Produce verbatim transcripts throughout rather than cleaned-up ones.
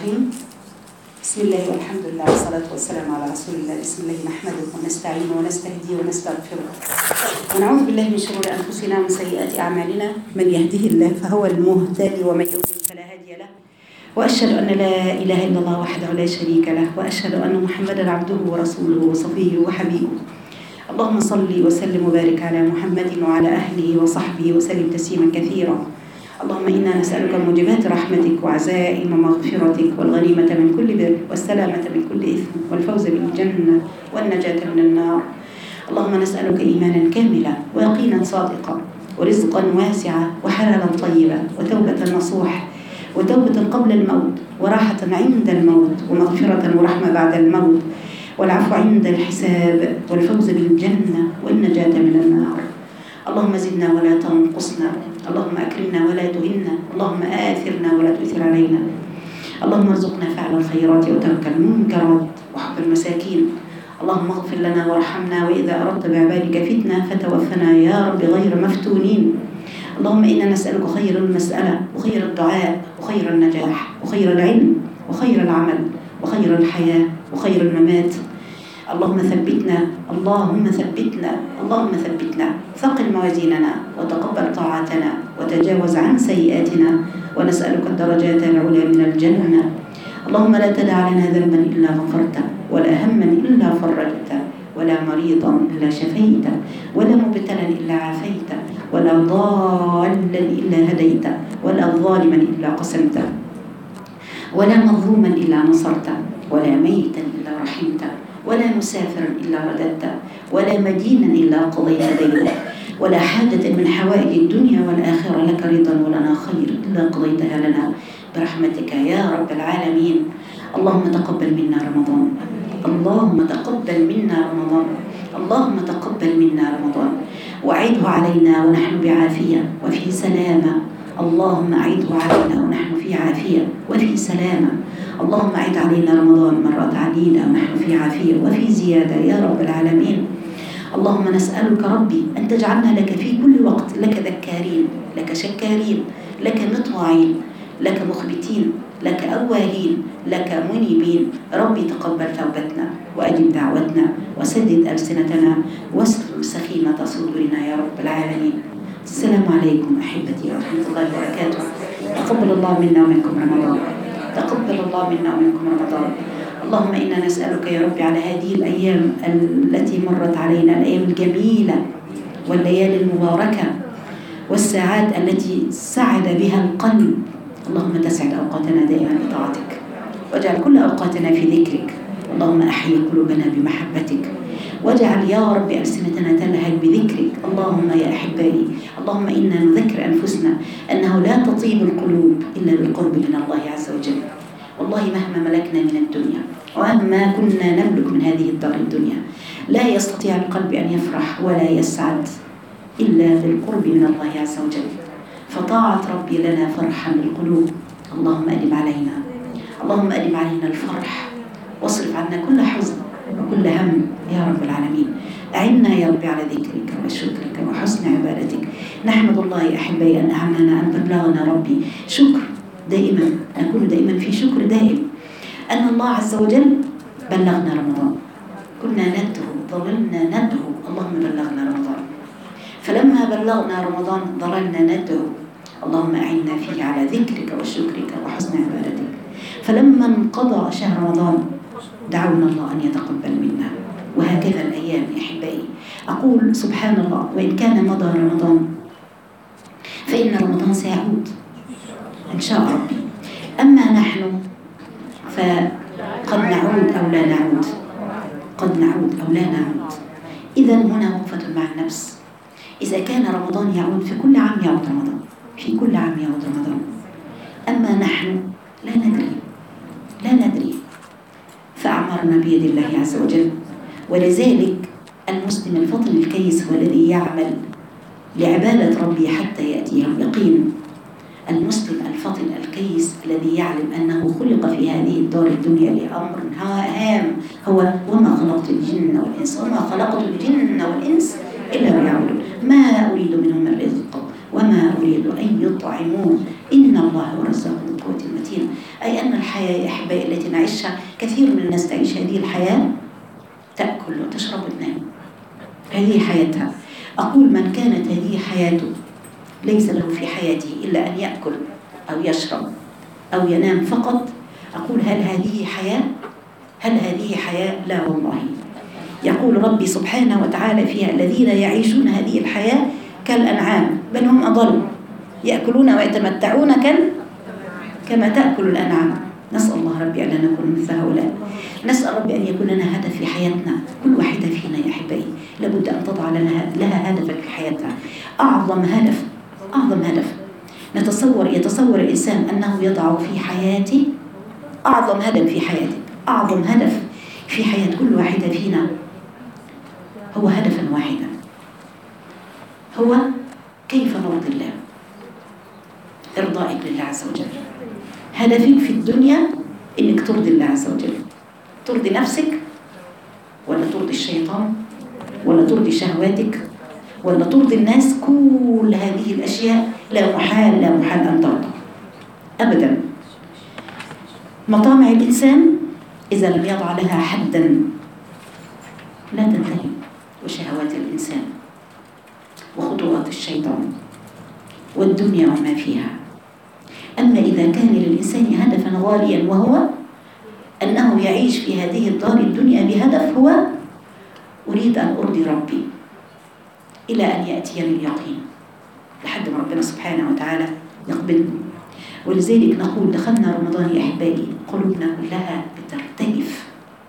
الرحيم. بسم الله والحمد لله والصلاة والسلام على رسول الله. بسم الله نحمده ونستعينه ونستهديه ونستغفره ونعوذ بالله من شرور أنفسنا ومن سيئات أعمالنا. من يهده الله فهو المهتدي ومن يضلل فلا هادي له. وأشهد أن لا إله إلا الله وحده لا شريك له، وأشهد أن محمدا عبده ورسوله وصفيه وحبيبه. اللهم صل وسلم وبارك على محمد وعلى أهله وصحبه وسلم تسليما كثيرا. اللهم إنا نسألك موجبات رحمتك وعزائم مغفرتك والغنيمة من كل بر والسلامة من كل إثم والفوز بالجنة والنجاة من النار. اللهم نسألك إيمانا كاملا ويقينا صادقا ورزقا واسعا وحلالا طيبا وتوبة نصوح وتوبة قبل الموت وراحة عند الموت ومغفرة ورحمة بعد الموت والعفو عند الحساب والفوز بالجنة والنجاة من النار. اللهم زدنا ولا تنقصنا، اللهم أكرمنا ولا تهنا، اللهم آثرنا ولا تؤثر علينا. اللهم ارزقنا فعل الخيرات وترك المنكرات وحب المساكين. اللهم اغفر لنا وارحمنا، وإذا أردت بعبادك فتنة فتوفنا يا رب غير مفتونين. اللهم إنا نسألك خير المسألة وخير الدعاء وخير النجاح وخير العلم وخير العمل وخير الحياة وخير الممات. اللهم ثبتنا اللهم ثبتنا اللهم ثبتنا ثقل موازيننا وتقبل طاعتنا وتجاوز عن سيئاتنا، ونسألك الدرجات العلى من الجنة. اللهم لا تدع لنا ذنبا إلا غفرته، ولا هما إلا فرجته، ولا مريضا إلا شفيته، ولا مبتلا إلا عافيته، ولا ضالا إلا هديته، ولا ظالما إلا قسمته، ولا مظلوما إلا نصرته، ولا ميتا إلا رحمته، ولا مسافرا إلا رددته، ولا مدينا إلا قضيت دينه، ولا حاجة من حوائج الدنيا والآخرة لك رضا ولنا خير إلا قضيتها لنا برحمتك يا رب العالمين. اللهم تقبل منا رمضان، اللهم تقبل منا رمضان، اللهم تقبل منا رمضان، وأعده علينا ونحن بعافية وفي سلامة. اللهم أعده علينا ونحن في عافية وفي سلامة. اللهم أعد علينا رمضان مرات عديدة ونحن في عافية وفي زيادة يا رب العالمين. اللهم نسألك ربي أن تجعلنا لك في كل وقت لك ذكارين، لك شكارين، لك مطواعين، لك مخبتين، لك أواهين، لك منيبين. ربي تقبل توبتنا وأجب دعوتنا وسدد ألسنتنا واسلل سخيمة صدورنا يا رب العالمين. السلام عليكم أحبتي ورحمة الله وبركاته. تقبل الله منا ومنكم رمضان، تقبل الله منا ومنكم رمضان. اللهم إنا نسألك يا رب على هذه الأيام التي مرت علينا، الأيام الجميلة والليالي المباركة والساعات التي سعد بها القلب. اللهم تسعد أوقاتنا دائما بطاعتك، واجعل كل أوقاتنا في ذكرك. اللهم أحيي قلوبنا بمحبتك، واجعل يا رب ألسنتنا تلهج بذكرك. اللهم يا أحبائي، اللهم إنا نذكر أنفسنا أنه لا تطيب القلوب إلا بالقرب من الله عز وجل. والله مهما ملكنا من الدنيا ومهما كنا نملك من هذه الدار الدنيا، لا يستطيع القلب أن يفرح ولا يسعد إلا بالقرب من الله عز وجل. فطاعة ربي لنا فرحا للقلوب. اللهم أدم علينا اللهم أدم علينا الفرح، واصرف عنا كل حزن وكل هم يا رب العالمين. أعنا يا رب على ذكرك وشكرك وحسن عبادتك. نحمد الله يا أحبائي أن أعلنا أن بلغنا ربي شكر دائما، نكون دائما في شكر دائم أن الله عز وجل بلغنا رمضان. كنا ندعو ظللنا ندعو اللهم بلغنا رمضان، فلما بلغنا رمضان ظللنا ندعو اللهم أعنا فيه على ذكرك وشكرك وحسن عبادتك. فلما انقضى شهر رمضان دعونا الله أن يتقبل منا. وهكذا الأيام يا أحبائي. أقول سبحان الله، وإن كان مضى رمضان فإن رمضان سيعود إن شاء ربي. أما نحن فقد نعود أو لا نعود، قد نعود أو لا نعود. إذا هنا وقفة مع النفس. إذا كان رمضان يعود في كل عام يعود رمضان، في كل عام يعود رمضان. أما نحن لا ندري لا ندري فأعمارنا بيد الله عز وجل. ولذلك المسلم الفطن الكيس هو الذي يعمل لعبادة ربي حتى يأتيه اليقين. المسلم الفطن الكيس الذي يعلم أنه خلق في هذه الدار الدنيا لأمر هام، هو وما خلقت الجن والإنس وما خلقت الجن والإنس إلا ليعبدون ما أريد منهم من رزق وما أريد أن يطعمون إن الله هو الرزاق ذو القوة المتين. أي أن الحياة يا أحبائي التي نعيشها كثير من الناس تعيش هذه الحياة، تأكل وتشرب وتنام، هذه حياتها. أقول من كانت هذه حياته ليس له في حياته إلا أن يأكل أو يشرب أو ينام فقط، أقول هل هذه حياة؟ هل هذه حياة؟ لا والله. يقول ربي سبحانه وتعالى فيها الذين يعيشون هذه الحياة كالأنعام بل هم أضل، يأكلون ويتمتعون كال كما تأكل الأنعام. نسأل الله ربي أن لا نكون مثل هؤلاء. نسأل ربي أن يكون لنا هدف في حياتنا، كل واحدة فينا يا أحبائي لابد أن تضع لنا لها هدفا في حياتها، أعظم هدف، أعظم هدف نتصور يتصور الإنسان أنه يضع في حياته، أعظم هدف في حياته، أعظم هدف في حياة كل واحدة فينا هو هدفا واحدا، هو كيف نرضي الله، إرضائك لله عز وجل. هدفك في الدنيا إنك ترضي الله عز وجل، ترضي نفسك ولا ترضي الشيطان ولا ترضي شهواتك ولا ترضي الناس. كل هذه الأشياء لا محال لا محال أن ترضى أبدا. مطامع الإنسان إذا لم يضع لها حدا لا تنتهي، وشهوات الإنسان وخطوات الشيطان والدنيا وما فيها. أما إذا كان للإنسان هدفا غاليا وهو أنه يعيش في هذه الدار الدنيا بهدف هو أريد أن أرضي ربي إلى أن يأتيني اليقين، لحد ما ربنا سبحانه وتعالى يقبلني. ولذلك نقول دخلنا رمضان يا أحبائي قلوبنا كلها بترتجف،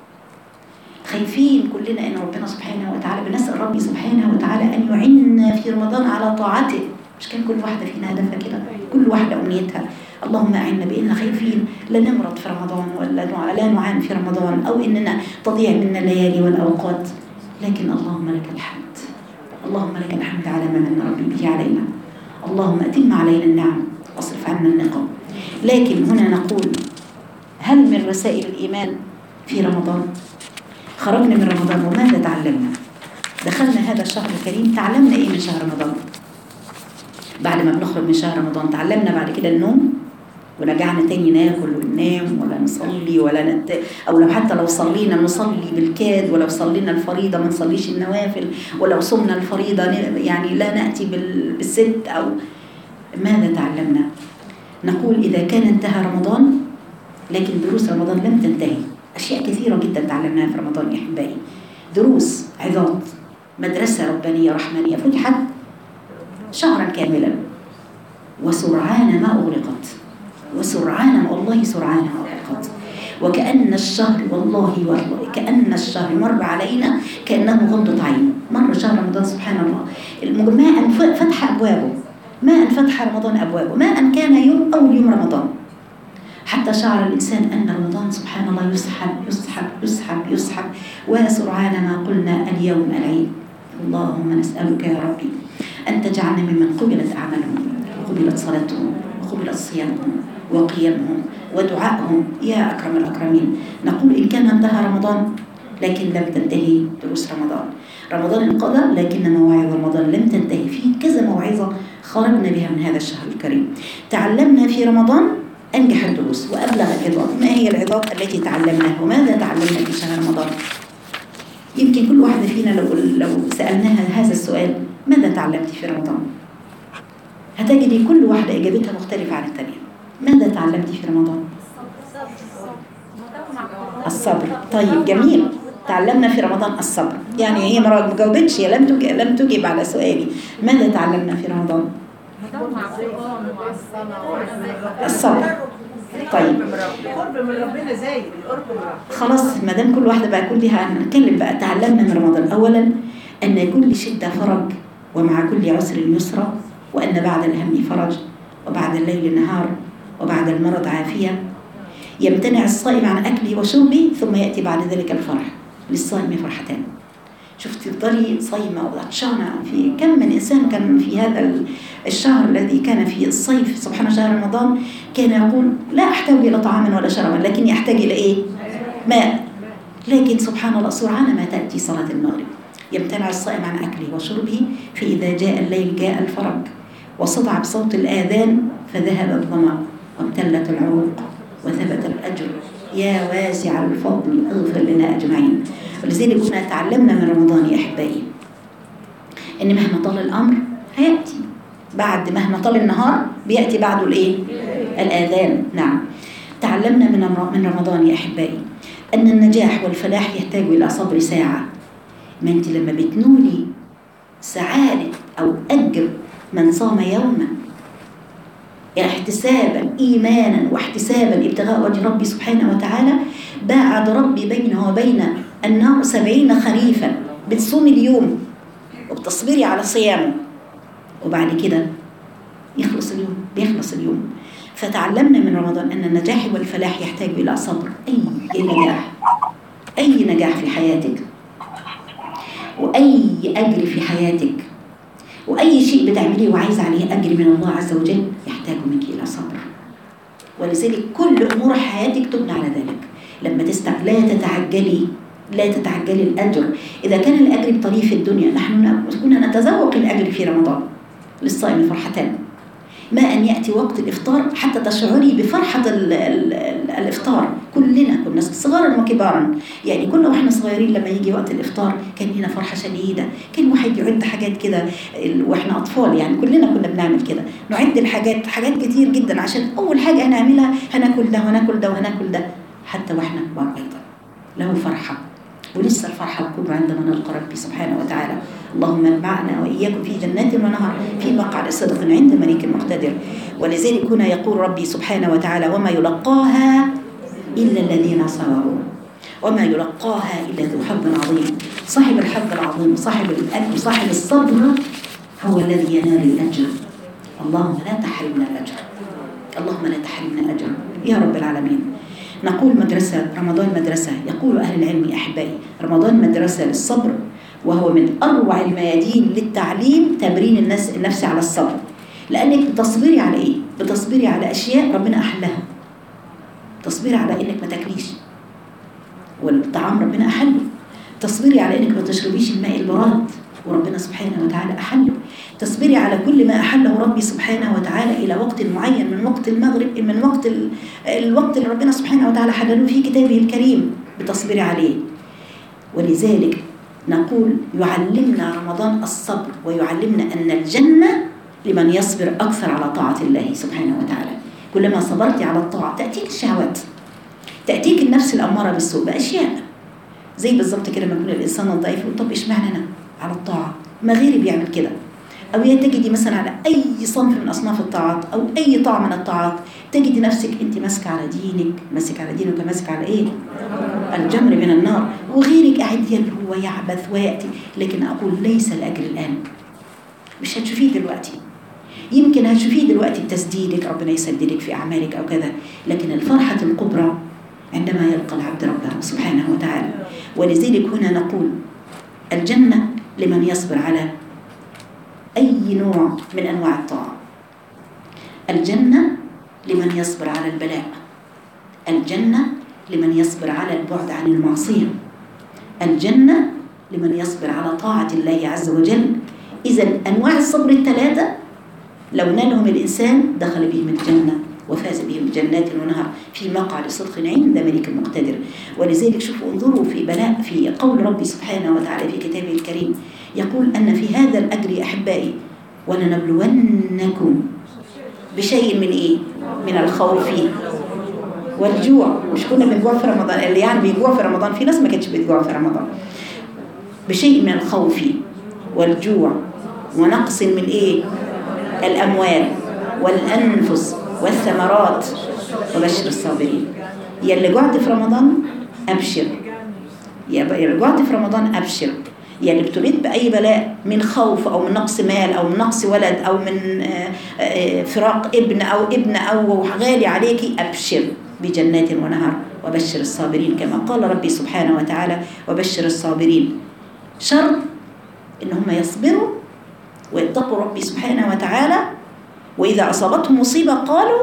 خايفين كلنا أن ربنا سبحانه وتعالى، بنسأل ربي سبحانه وتعالى أن يعيننا في رمضان على طاعته. مش كان كل واحدة فينا هدفها كده، كل واحدة أمنيتها اللهم أعنا بأننا خايفين لا نمرض في رمضان ولا لا نعان في رمضان أو إننا تضيع منا الليالي والأوقات. لكن اللهم لك الحمد، اللهم لك الحمد على ما من ربي به علينا، اللهم أتم علينا النعم واصرف عنا النقم. لكن هنا نقول هل من رسائل الإيمان في رمضان؟ خرجنا من رمضان وماذا تعلمنا؟ دخلنا هذا الشهر الكريم تعلمنا إيه من شهر رمضان؟ بعد ما بنخرج من شهر رمضان تعلمنا بعد كده النوم، ورجعنا تاني ناكل وننام ولا نصلي ولا نت... أو لو حتى لو صلينا نصلي بالكاد، ولو صلينا الفريضة ما نصليش النوافل، ولو صمنا الفريضة يعني لا نأتي بال... بالست. أو ماذا تعلمنا؟ نقول إذا كان انتهى رمضان لكن دروس رمضان لم تنتهي. أشياء كثيرة جدا تعلمناها في رمضان يا أحبائي، دروس عظات، مدرسة ربانية رحمانية فتحت شهرا كاملا، وسرعان ما أغلقت، وسرعان والله سرعان ما أغلقت، وكأن الشهر والله والله كأن الشهر مر علينا كأنه غمضة عين. مر شهر رمضان سبحان الله ما أن فتح أبوابه، ما أن فتح رمضان أبوابه، ما أن كان يوم أول يوم رمضان، حتى شعر الإنسان أن رمضان سبحان الله يسحب يسحب يسحب يسحب، وسرعان ما قلنا اليوم العيد. اللهم نسألك يا ربي أن تجعلنا ممن قبلت أعمالهم وقبلت صلاتهم وقبلت صيامهم وقيامهم ودعائهم يا أكرم الأكرمين. نقول إن كان انتهى رمضان لكن لم تنتهي دروس رمضان، رمضان انقضى لكن مواعظ رمضان لم تنتهي. في كذا موعظة خرجنا بها من هذا الشهر الكريم، تعلمنا في رمضان أنجح الدروس وأبلغ العظات. ما هي العظات التي تعلمناها وماذا تعلمنا في شهر رمضان؟ يمكن كل واحدة فينا لو, لو سألناها هذا السؤال ماذا تعلمت في رمضان؟ هتجدي كل واحدة إجابتها مختلفة عن الثانية. ماذا تعلمت في رمضان؟ الصبر. طيب جميل، تعلمنا في رمضان الصبر. يعني هي ما جاوبتش، هي لم تجب لم تجب على سؤالي ماذا تعلمنا في رمضان؟ الصبر. طيب القرب من ربنا زي القرب من ربنا. خلاص ما دام كل واحده بقى كلها هنتكلم بقى. تعلمنا من رمضان اولا ان كل شده فرج ومع كل عسر يسرا، وان بعد الهم فرج وبعد الليل نهار وبعد المرض عافيه. يمتنع الصائم عن اكله وشربه ثم ياتي بعد ذلك الفرح. للصائم فرحتان. شفت تفضلي صايمه وعطشانه. في كم من انسان كان في هذا الشهر الذي كان في الصيف سبحان شهر رمضان كان يقول لا احتاج الى طعام ولا شرابا لكن يحتاج الى ايه؟ ماء. لكن سبحان الله سرعان ما تاتي صلاه المغرب. يمتنع الصائم عن اكله وشربه، فاذا جاء الليل جاء الفرج، وصدع بصوت الاذان فذهب الظما وامتلت العروق وثبت الأجر. يا واسع الفضل اغفر لنا أجمعين. ولذلك كنا تعلمنا من رمضان يا أحبائي إن مهما طال الأمر هيأتي بعد، مهما طال النهار بيأتي بعده الإيه؟ الآذان. نعم. تعلمنا من من رمضان يا أحبائي أن النجاح والفلاح يحتاج إلى صبر ساعة. ما أنت لما بتنولي سعادة أو أجر من صام يوما يعني احتسابا إيمانا واحتسابا ابتغاء وجه ربي سبحانه وتعالى، باعد ربي بينه وبين النار سبعين خريفا. بتصومي اليوم وبتصبري على صيامه وبعد كده يخلص اليوم، بيخلص اليوم. فتعلمنا من رمضان أن النجاح والفلاح يحتاج إلى صبر. أي نجاح، أي نجاح في حياتك وأي أجر في حياتك وأي شيء بتعمليه وعايز عليه أجر من الله عز وجل يحتاج منك إلى صبر. ولذلك كل أمور حياتك تبنى على ذلك. لما تستع لا تتعجلي، لا تتعجلي الأجر. إذا كان الأجر بطريق في الدنيا، نحن كنا نتذوق الأجر في رمضان. للصائم فرحتان، ما أن يأتي وقت الإفطار حتى تشعري بفرحة ال ال الإفطار. كلنا كنا صغارا وكبارا، يعني كنا وإحنا صغيرين لما يجي وقت الإفطار كان هنا فرحة شديدة. كان واحد يعد حاجات كده وإحنا أطفال، يعني كلنا كنا بنعمل كده، نعد الحاجات حاجات كتير جدا عشان أول حاجة هنعملها هناكل ده وهناكل ده وهناكل ده. حتى وإحنا كبار أيضا له فرحة، ولسه الفرحة الكبرى عندما نلقى ربي سبحانه وتعالى. اللهم اجمعنا وإياكم في جنات ونهر في مقعد صدق عند مليك مقتدر. ولذلك هنا يقول ربي سبحانه وتعالى: وما يلقاها إلا الذين صبروا وما يلقاها إلا ذو حظ عظيم. صاحب الحظ العظيم، صاحب الأجر، صاحب الصبر هو الذي ينال الأجر. اللهم لا تحرمنا الأجر، اللهم لا تحرمنا الأجر يا رب العالمين. نقول مدرسة رمضان مدرسة، يقول أهل العلم أحبائي رمضان مدرسة للصبر، وهو من أروع الميادين للتعليم تمرين النفس النفس على الصبر. لأنك بتصبري على إيه؟ بتصبري على أشياء ربنا أحلها. تصبري على إنك ما تاكليش والطعام ربنا أحله. تصبري على إنك ما تشربيش الماء البراد وربنا سبحانه وتعالى أحله. تصبري على كل ما أحله ربي سبحانه وتعالى إلى وقت معين من وقت المغرب، من وقت ال... الوقت اللي ربنا سبحانه وتعالى حلله في كتابه الكريم، بتصبري عليه. ولذلك نقول يعلمنا رمضان الصبر، ويعلمنا أن الجنة لمن يصبر أكثر على طاعة الله سبحانه وتعالى. كلما صبرتي على الطاعة تأتيك الشهوات، تأتيك النفس الأمارة بالسوء بأشياء زي بالضبط كده. لما يكون الإنسان الضعيف يقول طب إيش معنى أنا على الطاعة؟ ما غيري بيعمل كده. أو تجدي مثلا على أي صنف من أصناف الطاعات أو أي طاعة من الطاعات تجدي نفسك أنت ماسكة على دينك، ماسك على دينك وماسك على إيه؟ الجمر من النار، وغيرك قاعد يلهو ويعبث ويأتي. لكن أقول ليس الأجر الآن، مش هتشوفيه دلوقتي. يمكن هتشوفيه دلوقتي بتسديدك، ربنا يسددك في أعمالك أو كذا، لكن الفرحة الكبرى عندما يلقى العبد ربه سبحانه وتعالى. ولذلك هنا نقول الجنة لمن يصبر على أي نوع من أنواع الطاعة. الجنة لمن يصبر على البلاء. الجنة لمن يصبر على البعد عن المعصية. الجنة لمن يصبر على طاعة الله عز وجل. إذن أنواع الصبر الثلاثة لو نالهم الإنسان دخل بهم الجنة وفاز بهم جنات ونهر في مقعد صدق عند ملك مقتدر. ولذلك شوفوا انظروا في بلاء في قول ربي سبحانه وتعالى في كتابه الكريم، يقول أن في هذا الأجر أحبائي ولنبلونكم بشيء من إيه؟ من الخوف والجوع. مش كنا بنجوع في رمضان؟ اللي يعني بيجوع في رمضان، في ناس ما كانتش بتجوع في رمضان. بشيء من الخوف والجوع ونقص من إيه؟ الأموال والأنفس والثمرات وبشر الصابرين. يا اللي جوعت في رمضان أبشر، يا اللي جوعت في رمضان أبشر. يا اللي ابتليت بأي بلاء من خوف أو من نقص مال أو من نقص ولد أو من فراق ابن أو ابن أو غالي عليكي، أبشر بجنات ونهر وبشر الصابرين كما قال ربي سبحانه وتعالى وبشر الصابرين. شرط إن هم يصبروا ويتقوا ربي سبحانه وتعالى، وإذا أصابتهم مصيبة قالوا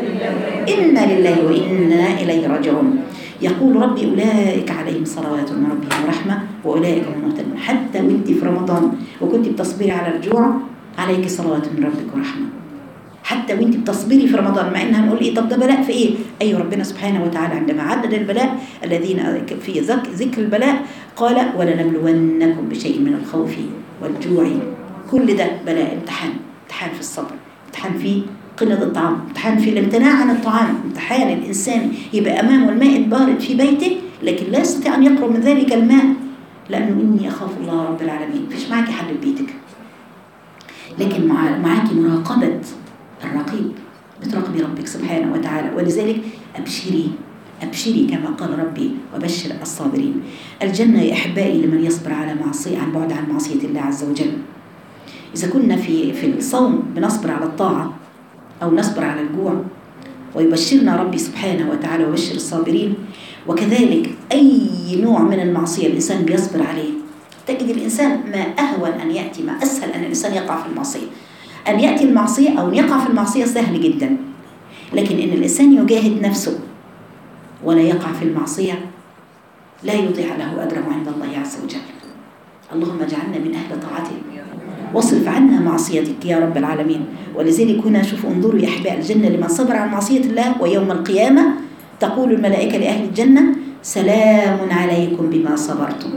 إنا لله وإنا إليه راجعون. يقول ربي أولئك عليهم صلوات من ربهم ورحمة وأولئك هم المهتدون. حتى وانت في رمضان وكنت بتصبري على الجوع عليك صلوات من ربك ورحمة. حتى وانت بتصبري في رمضان، مع ان هنقول ايه طب ده بلاء في ايه؟ ايوه ربنا سبحانه وتعالى عندما عدد البلاء الذين في ذكر البلاء قال ولنبلونكم بشيء من الخوف والجوع. كل ده بلاء، امتحان، امتحان في الصبر، امتحان في قلة الطعام، امتحان في الامتناع عن الطعام، امتحان الانسان يبقى امامه الماء البارد في بيته لكن لا يستطيع ان يقرب من ذلك الماء لانه اني اخاف الله رب العالمين. مفيش معاكي حد في بيتك لكن مع معاكي مراقبة الرقيب، بتراقبي ربك سبحانه وتعالى. ولذلك أبشري أبشري كما قال ربي وبشر الصابرين. الجنة يا أحبائي لمن يصبر على معصية عن بعد عن معصية الله عز وجل. إذا كنا في في الصوم بنصبر على الطاعة أو نصبر على الجوع، ويبشرنا ربي سبحانه وتعالى وبشر الصابرين. وكذلك أي نوع من المعصية الإنسان بيصبر عليه، تجد الإنسان ما أهون أن يأتي، ما أسهل أن الإنسان يقع في المعصية. أن يأتي المعصية أو يقع في المعصية سهل جدا، لكن إن الإنسان يجاهد نفسه ولا يقع في المعصية لا يضيع له أجره عند الله عز وجل. اللهم اجعلنا من أهل طاعتك واصرف عنا معصيتك يا رب العالمين. ولذلك هنا شوفوا انظروا يا أحباء الجنة لمن صبر عن معصية الله، ويوم القيامة تقول الملائكة لأهل الجنة سلام عليكم بما صبرتم.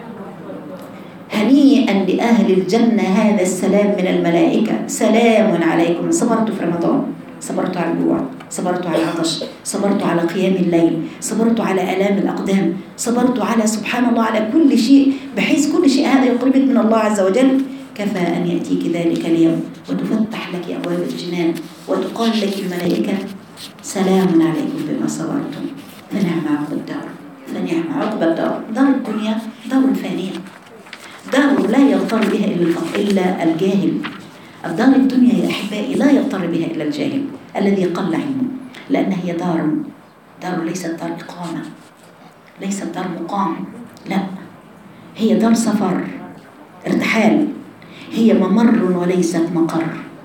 هنيئا لأهل الجنة هذا السلام من الملائكة، سلام عليكم. صبرتوا في رمضان، صبرتوا على الجوع، صبرتوا على العطش، صبرتوا على قيام الليل، صبرتوا على آلام الأقدام، صبرتوا على سبحان الله على كل شيء، بحيث كل شيء هذا يقربك من الله عز وجل. كفى أن يأتيك ذلك اليوم وتفتح لك أبواب الجنان وتقال لك الملائكة سلام عليكم بما صبرتم فنعم عقب الدار، فنعم عقب الدار. دار الدنيا دار فانية، دار لا يغتر بها إلا الجاهل. الدار الدنيا يا أحبائي لا يغتر بها إلا الجاهل الذي قل علمه، لأن هي دار دار ليست دار إقامة، ليست دار مقام، لا هي دار سفر ارتحال، هي ممر وليست مقر.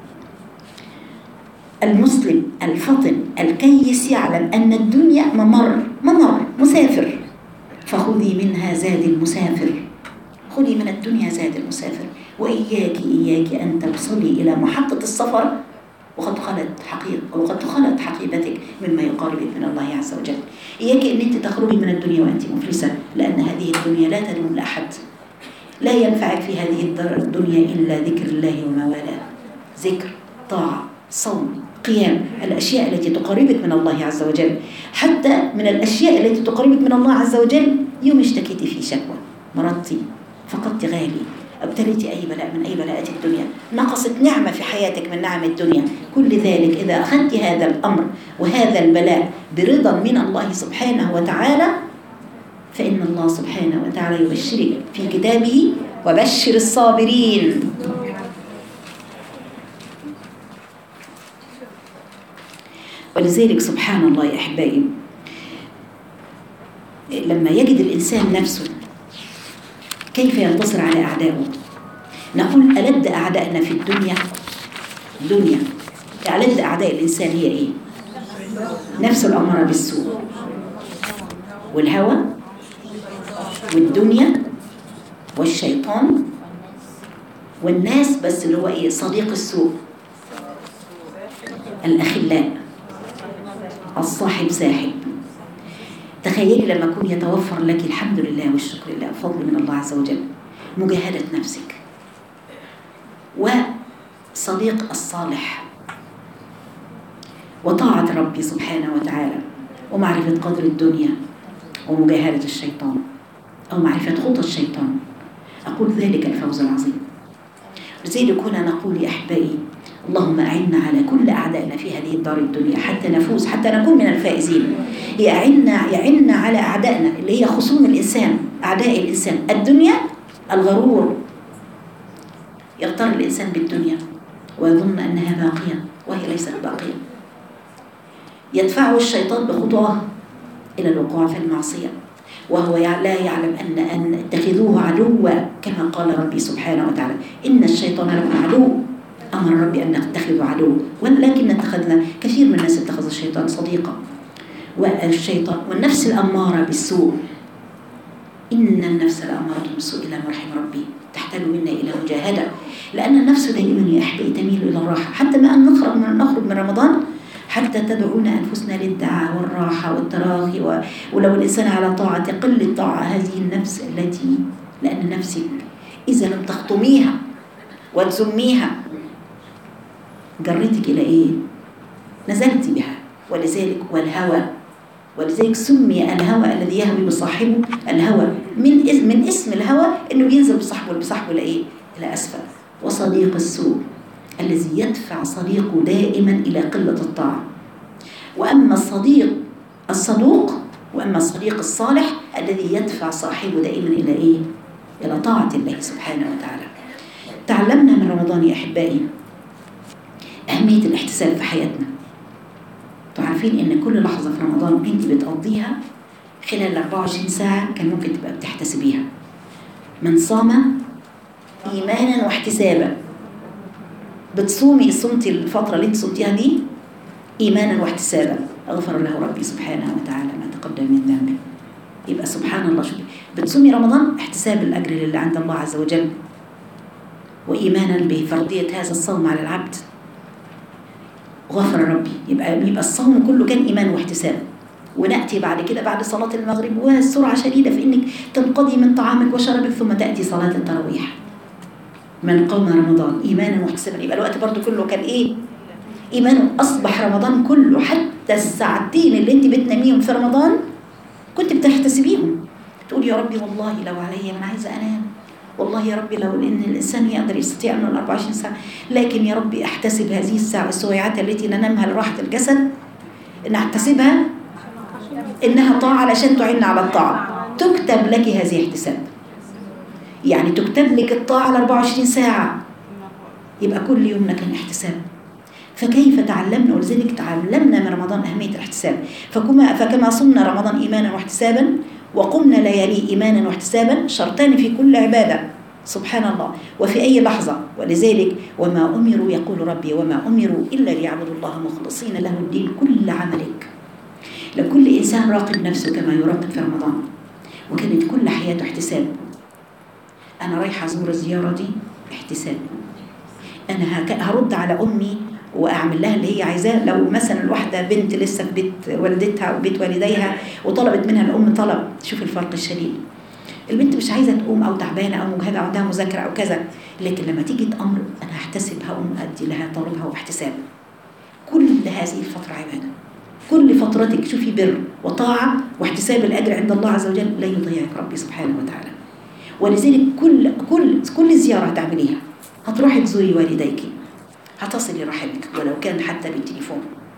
المسلم الفطن الكيس يعلم أن الدنيا ممر، ممر مسافر، فخذي منها زاد المسافر، خذي من الدنيا زاد المسافر. وإياك إياك أن توصلي إلى محطة السفر وقد خلت حقيقة وقد خلت حقيبتك مما يقاربك من الله عز وجل. إياك أن أنت تخرجي من الدنيا وأنت مفلسة، لأن هذه الدنيا لا تدوم لأحد. لا ينفعك في هذه الدنيا إلا ذكر الله وما والاه، ذكر، طاعة، صوم، قيام، الأشياء التي تقربك من الله عز وجل. حتى من الأشياء التي تقربك من الله عز وجل، يوم اشتكيتي في شكوى، مرضتي، فقدت غالي، ابتليتي أي بلاء من أي بلاءات الدنيا، نقصت نعمة في حياتك من نعم الدنيا، كل ذلك إذا أخذت هذا الأمر وهذا البلاء برضا من الله سبحانه وتعالى، فإن الله سبحانه وتعالى يبشرك في كتابه وبشر الصابرين. ولذلك سبحان الله يا أحبائي لما يجد الإنسان نفسه كيف ينتصر على أعدائه، نقول ألد أعدائنا في الدنيا دنيا ألد أعداء الإنسان هي إيه؟ نفس الأمارة بالسوء والهوى والدنيا والشيطان والناس، بس اللي هو إيه؟ صديق السوء، الأخلاء، الصاحب ساحب. تخيلي لما يكون يتوفر لك الحمد لله والشكر لله فضل من الله عز وجل، مجاهدة نفسك وصديق الصالح وطاعة ربي سبحانه وتعالى ومعرفة قدر الدنيا ومجاهدة الشيطان أو معرفة خطى الشيطان، أقول ذلك الفوز العظيم. لذلك هنا نقول يا أحبائي اللهم أعنا على كل أعدائنا في هذه الدار الدنيا حتى نفوز، حتى نكون من الفائزين. يعنا يعنا على أعدائنا اللي هي خصوم الإنسان، أعداء الإنسان الدنيا، الغرور، يغتر الإنسان بالدنيا ويظن أنها باقية وهي ليست باقية، يدفعه الشيطان بخطواه إلى الوقوع في المعصية وهو لا يعلم أن أن اتخذوه عدوا كما قال ربي سبحانه وتعالى إن الشيطان لكم عدو، أمر ربي أن نتخذه عدو، ولكن اتخذنا كثير من الناس اتخذ الشيطان صديقا. والشيطان والنفس الأمارة بالسوء، إن النفس الأمارة بالسوء إلا ما رحم ربي، تحتاج منا إلى مجاهدة، لأن النفس دائما يا أحبائي تميل إلى الراحة، حتى ما أن نخرج من نخرج من رمضان حتى تدعونا أنفسنا للدعاء والراحة والتراخي، و... ولو الإنسان على طاعة تقل الطاعة هذه النفس التي، لأن نفسك إذا لم تخطميها وتسميها جرتك إلى إيه؟ نزلت بها. ولذلك والهوى، ولذلك سمي الهوى الذي يهوي بصاحبه الهوى، من اسم من اسم الهوى انه بينزل بصاحبه بصاحبه الى ايه؟ الى اسفل. وصديق السوء الذي يدفع صديقه دائما الى قله الطاعه. واما الصديق الصدوق، واما الصديق الصالح الذي يدفع صاحبه دائما الى ايه؟ الى طاعه الله سبحانه وتعالى. تعلمنا من رمضان يا احبائي اهميه الاحتساب في حياتنا. تعرفين ان كل لحظه في رمضان انت بتقضيها خلال أربعة وعشرين ساعه كان ممكن تبقى بتحتسبيها. من صام ايمانا واحتسابا، بتصومي صمتي الفتره اللي انت صمتيها دي ايمانا واحتسابا، غفر له ربي سبحانه وتعالى ما تقدم من ذنبه. يبقى سبحان الله، شوفي بتصومي رمضان احتساب الاجر لله عند الله عز وجل، وايمانا بفرضيه هذا الصوم على العبد، غفر ربي. يبقى يبقى الصوم كله كان ايمان واحتساب. وناتي بعد كده بعد صلاه المغرب والسرعه شديده في انك تنقضي من طعامك وشربك، ثم تاتي صلاه التراويح. من قام رمضان ايمانا واحتسابا، يبقى الوقت برضو كله كان ايه؟ ايمان. اصبح رمضان كله حتى الساعتين اللي انت بتناميهم في رمضان كنت بتحتسبيهم، تقول يا ربي والله لو عليا انا عايزه انام، والله يا ربي لو ان الانسان يقدر يستطيع انه أربعة وعشرين ساعه، لكن يا ربي احتسب هذه الساعه السويعات التي ننامها لراحه الجسد، ان احتسبها انها طاعه علشان تعين على الطاعه، تكتب لك هذه احتساب. يعني تكتب لك الطاعه على أربعة وعشرين ساعه، يبقى كل يومنا كان احتساب. فكيف تعلمنا؟ ولذلك تعلمنا من رمضان اهميه الاحتساب. فكما فكما صمنا رمضان ايمانا واحتسابا وقمنا ليالي ايمانا واحتسابا، شرطان في كل عباده سبحان الله وفي اي لحظه. ولذلك وما امروا، يقول ربي وما امروا الا ليعبدوا الله مخلصين له الدين كل عملك. لو كل انسان راقب نفسه كما يراقب في رمضان وكانت كل حياته احتساب، انا رايحه ازور الزياره دي احتساب، انا هرد على امي واعمل لها اللي هي عايزاه. لو مثلا الواحده بنت لسه في بيت والدتها او بيت والديها وطلبت منها الام طلب، شوف الفرق الشديد. البنت مش عايزه تقوم او تعبانه او مجهده او عندها مذاكره او كذا، لكن لما تيجي امر انا هحتسب، هقوم ادي لها طلبها واحتساب. كل هذه الفتره عباده، كل فترتك شوفي بر وطاعه واحتساب الاجر عند الله عز وجل لا يضيعك ربي سبحانه وتعالى. ولذلك كل كل كل زياره هتعمليها، هتروحي تزوري والديك، هتصلي رحمك ولو كان حتى بالتليفون،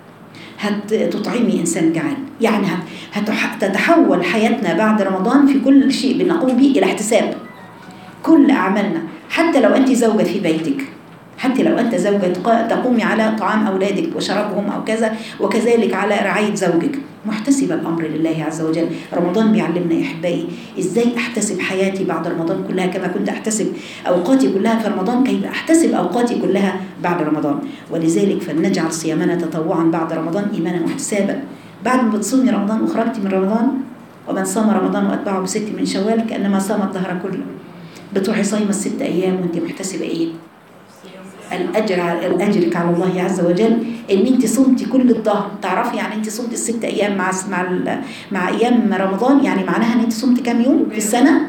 هتطعمي إنسان جعان، يعني هتتحول حياتنا بعد رمضان في كل شيء بنقوم به إلى احتساب. كل أعمالنا، حتى لو أنت زوجة في بيتك، حتى لو أنت زوجة تقومي على طعام أولادك وشرابهم أو كذا، وكذلك على رعاية زوجك، محتسبة الأمر لله عز وجل. رمضان بيعلمنا يا أحبائي إزاي أحتسب حياتي بعد رمضان كلها، كما كنت أحتسب أوقاتي كلها في رمضان كيف أحتسب أوقاتي كلها بعد رمضان. ولذلك فلنجعل صيامنا تطوعا بعد رمضان إيمانا واحتسابا. بعد ما بتصومي رمضان وخرجتي من رمضان، ومن صام رمضان وأتبعه بست من شوال كأنما صام الدهر كله، بتروحي صايمة الست أيام وأنت محتسبة إيه؟ الأجر الأجرك على الله عز وجل إن أنت صمتي كل الظهر. تعرفي يعني أنت صمتي الست أيام مع مع مع أيام رمضان، يعني معناها أن أنت صمتي كم يوم في السنة؟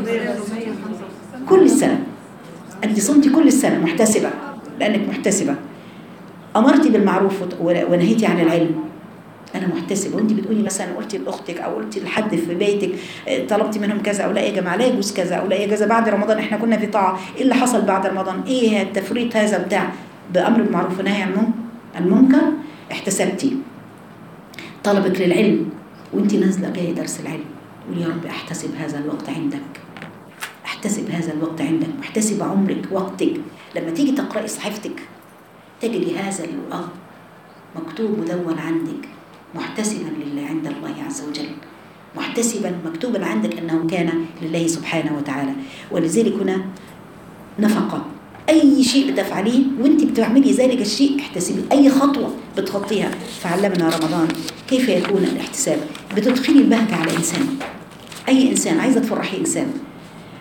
كل السنة أنت صمتي كل السنة محتسبة، لأنك محتسبة. أمرتي بالمعروف ونهيتي عن العلم، أنا محتسبة. وأنت بتقولي مثلا قلتي لأختك أو قلتي لحد في بيتك، طلبتي منهم كذا أو لا يا جماعة لا يجوز كذا أو لا يجوز. بعد رمضان إحنا كنا في طاعة، إيه اللي حصل بعد رمضان؟ إيه التفريط هذا بتاع بأمر بالمعروف ونهي عن المنكر؟ احتسبتي. طلبك للعلم وأنت نازلة جاية درس العلم، قولي يا رب أحتسب هذا الوقت عندك، أحتسب هذا الوقت عندك، محتسب عمرك وقتك. لما تيجي تقرأي صحيفتك تجدي هذا الوقت مكتوب مدون عندك، محتسبا لله عند الله عز وجل، محتسبا مكتوبا عندك أنه كان لله سبحانه وتعالى. ولذلك هنا نفقة، أي شيء بتفعليه وانت بتعملي ذلك الشيء احتسبي، أي خطوة بتخطيها. فعلمنا رمضان كيف يكون الاحتساب. بتدخلي البهجة على إنسان، أي إنسان عايزة تفرحي إنسان،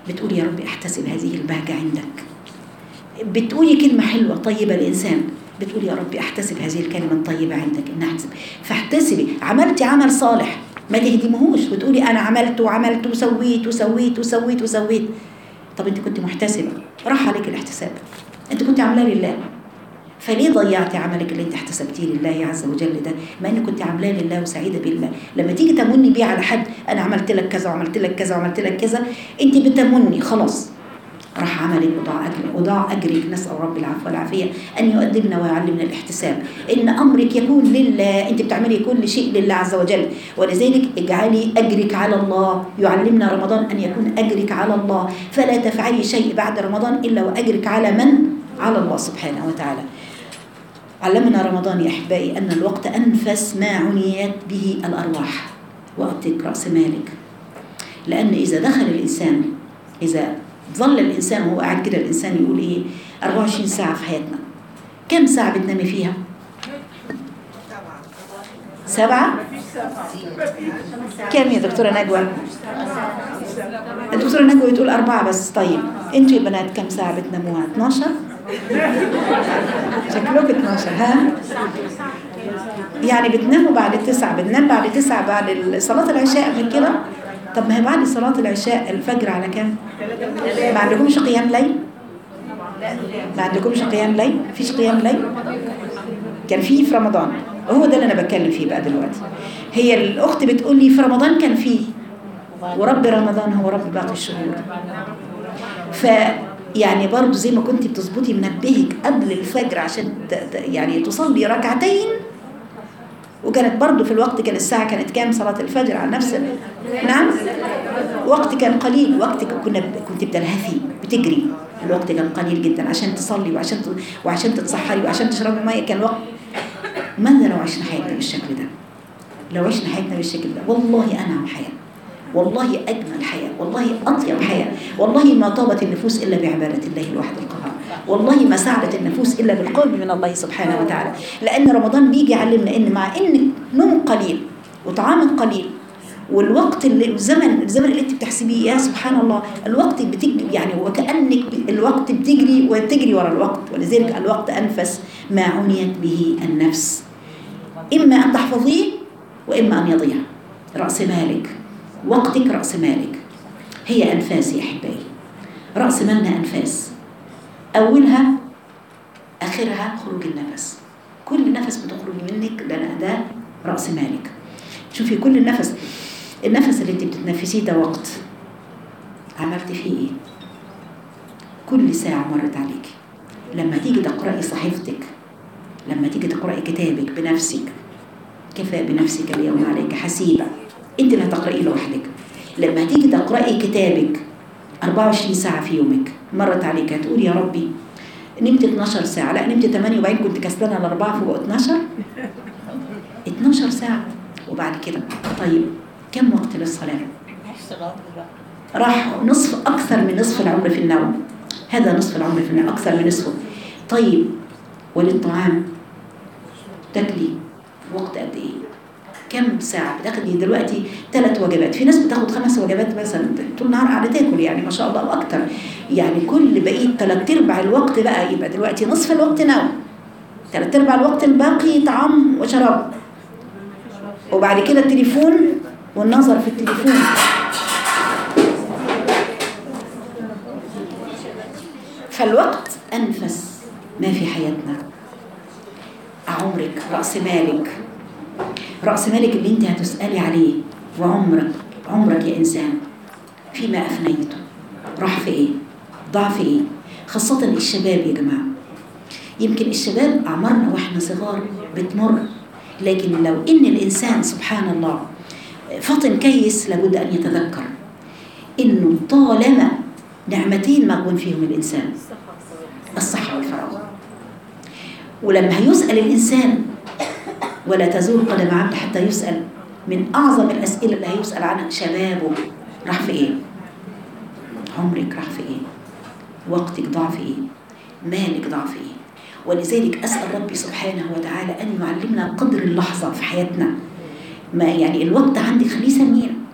بتقولي يا رب احتسب هذه البهجة عندك، بتقولي كلمة حلوة طيبة لإنسان، بتقولي يا رب احتسب هذه الكلمة الطيبة عندك، إن احتسب. فاحتسبي، عملتي عمل صالح ما تهدمهوش وتقولي أنا عملت وعملت وسويت وسويت وسويت وسويت. طب أنت كنت محتسبة، راح عليك الاحتساب، أنت كنت عاملاه لله، فليه ضيعتي عملك اللي انت احتسبتيه لله عز وجل ده، ما انك كنت عاملاه لله وسعيده بالله؟ لما تيجي تمني بيه على حد، انا عملت لك كذا وعملت لك كذا وعملت لك كذا، انت بتمني، خلاص راح عملك وضاع اجرك وضاع اجرك. نسال رب العفو والعافيه ان يؤدبنا ويعلمنا الاحتساب، ان امرك يكون لله، انت بتعملي كل شيء لله عز وجل، ولذلك اجعلي اجرك على الله. يعلمنا رمضان ان يكون اجرك على الله، فلا تفعلي شيء بعد رمضان الا واجرك على من؟ على الله سبحانه وتعالى. علمنا رمضان يا أحبائي أن الوقت أنفس ما عنيت به الأرواح، وقتك رأس مالك. لأن إذا دخل الإنسان، إذا ظل الإنسان وهو قاعد كده، الإنسان يقول إيه أربعة وعشرين ساعة في حياتنا، كم ساعة بتنامي فيها؟ سبعة؟ كم يا دكتورة نجوى؟ الدكتورة نجوى بتقول أربعة بس. طيب أنتوا يا بنات كم ساعة بتناموها؟ اتناشر؟ شكلك اتناشر. ها يعني بتناموا بعد تسعة، بتنام بعد تسعة بعد صلاة العشاء من كده. طب ما هي بعد صلاة العشاء الفجر على كام؟ ما عندكمش قيام ليل؟ ما عندكمش قيام ليل؟ مفيش قيام ليل؟ كان فيه في رمضان، وهو ده اللي انا بتكلم فيه بقى دلوقتي. هي الاخت بتقول لي في رمضان كان فيه، ورب رمضان هو رب باقي الشهور. ف يعني برضو زي ما كنت بتظبطي منبهك قبل الفجر عشان يعني تصلي ركعتين، وكانت برضو في الوقت كان الساعة كانت كام صلاة الفجر على نفس. نعم وقت كان قليل، وقت كنا كنت بتلهثي بتجري، الوقت كان قليل جدا عشان تصلي وعشان وعشان تتسحري وعشان تشربي ميه. كان وقت. ماذا لو عشنا حياتنا بالشكل ده؟ لو عشنا حياتنا بالشكل ده والله أنعم حياة، والله أجمل حياة، والله أطيب حياة، والله ما طابت النفوس إلا بعبادة الله الواحد القهار، والله ما سعدت النفوس إلا بالقرب من الله سبحانه وتعالى. لأن رمضان بيجي يعلمنا إن مع إن نوم قليل وطعام قليل والوقت اللي الزمن الزمن اللي انت بتحسبيه، يا سبحان الله الوقت بتجري، يعني وكأنك الوقت بتجري وبتجري ورا الوقت. ولذلك الوقت أنفس ما عنيت به النفس، إما أن تحفظيه وإما أن يضيع. رأس مالك، وقتك رأس مالك. هي أنفاس يا أحبائي، رأس مالنا أنفاس، أولها آخرها خروج النفس. كل نفس بتخرج منك لأن ده رأس مالك. شوفي كل النفس، النفس اللي انت بتتنفسيه ده وقت عملت فيه ايه؟ كل ساعة مرت عليك. لما تيجي تقرأي صحيفتك، لما تيجي تقرأي كتابك بنفسك، كفى بنفسك اليوم عليك حسيبة، انت اللي هتقرأي لوحدك. لما تيجي تقرأي كتابك أربعة وعشرين ساعة في يومك مرت عليك، هتقول يا ربي نمت اتناشر ساعة، لا نمت ثمانية وبعدين كنت كسلانة الأربعة فبقوا اتناشر اتناشر ساعة. وبعد كده طيب كم وقت للصلاة؟ راح نصف، أكثر من نصف العمر في النوم. هذا نصف العمر في النوم، أكثر من نصفه. طيب وللطعام تاكلي وقت قد إيه؟ كم ساعة بتاخدي دلوقتي؟ ثلاث وجبات، في ناس بتاخد خمس وجبات مثلا طول النهار قاعدة تاكل، يعني ما شاء الله وأكثر. يعني كل بقية ثلاث أرباع الوقت بقى، يبقى دلوقتي نصف الوقت نوم، ثلاث أرباع الوقت الباقي طعام وشراب، وبعد كده التليفون والنظر في التليفون. فالوقت أنفس ما في حياتنا. عمرك رأس مالك، رأس مالك اللي انت هتسألي عليه. وعمرك، عمرك يا إنسان فيما أفنيته، راح في إيه؟ ضاع في إيه؟ خاصة الشباب يا جماعة. يمكن الشباب أعمارنا وإحنا صغار بتمر، لكن لو إن الإنسان سبحان الله فطن كيس لابد أن يتذكر إنه طالما نعمتين مغبون فيهم الإنسان، الصحة والفراغ. ولما هيسأل الإنسان ولا تزول قدم عبد حتى يسأل، من أعظم الأسئلة اللي هيسأل عنها شبابه راح في إيه؟ عمرك راح في إيه؟ وقتك ضاع في إيه؟ مالك ضاع في إيه؟ ولذلك أسأل ربي سبحانه وتعالى أن يعلمنا قدر اللحظة في حياتنا. ما يعني الوقت عندك خليه ثمين، خلي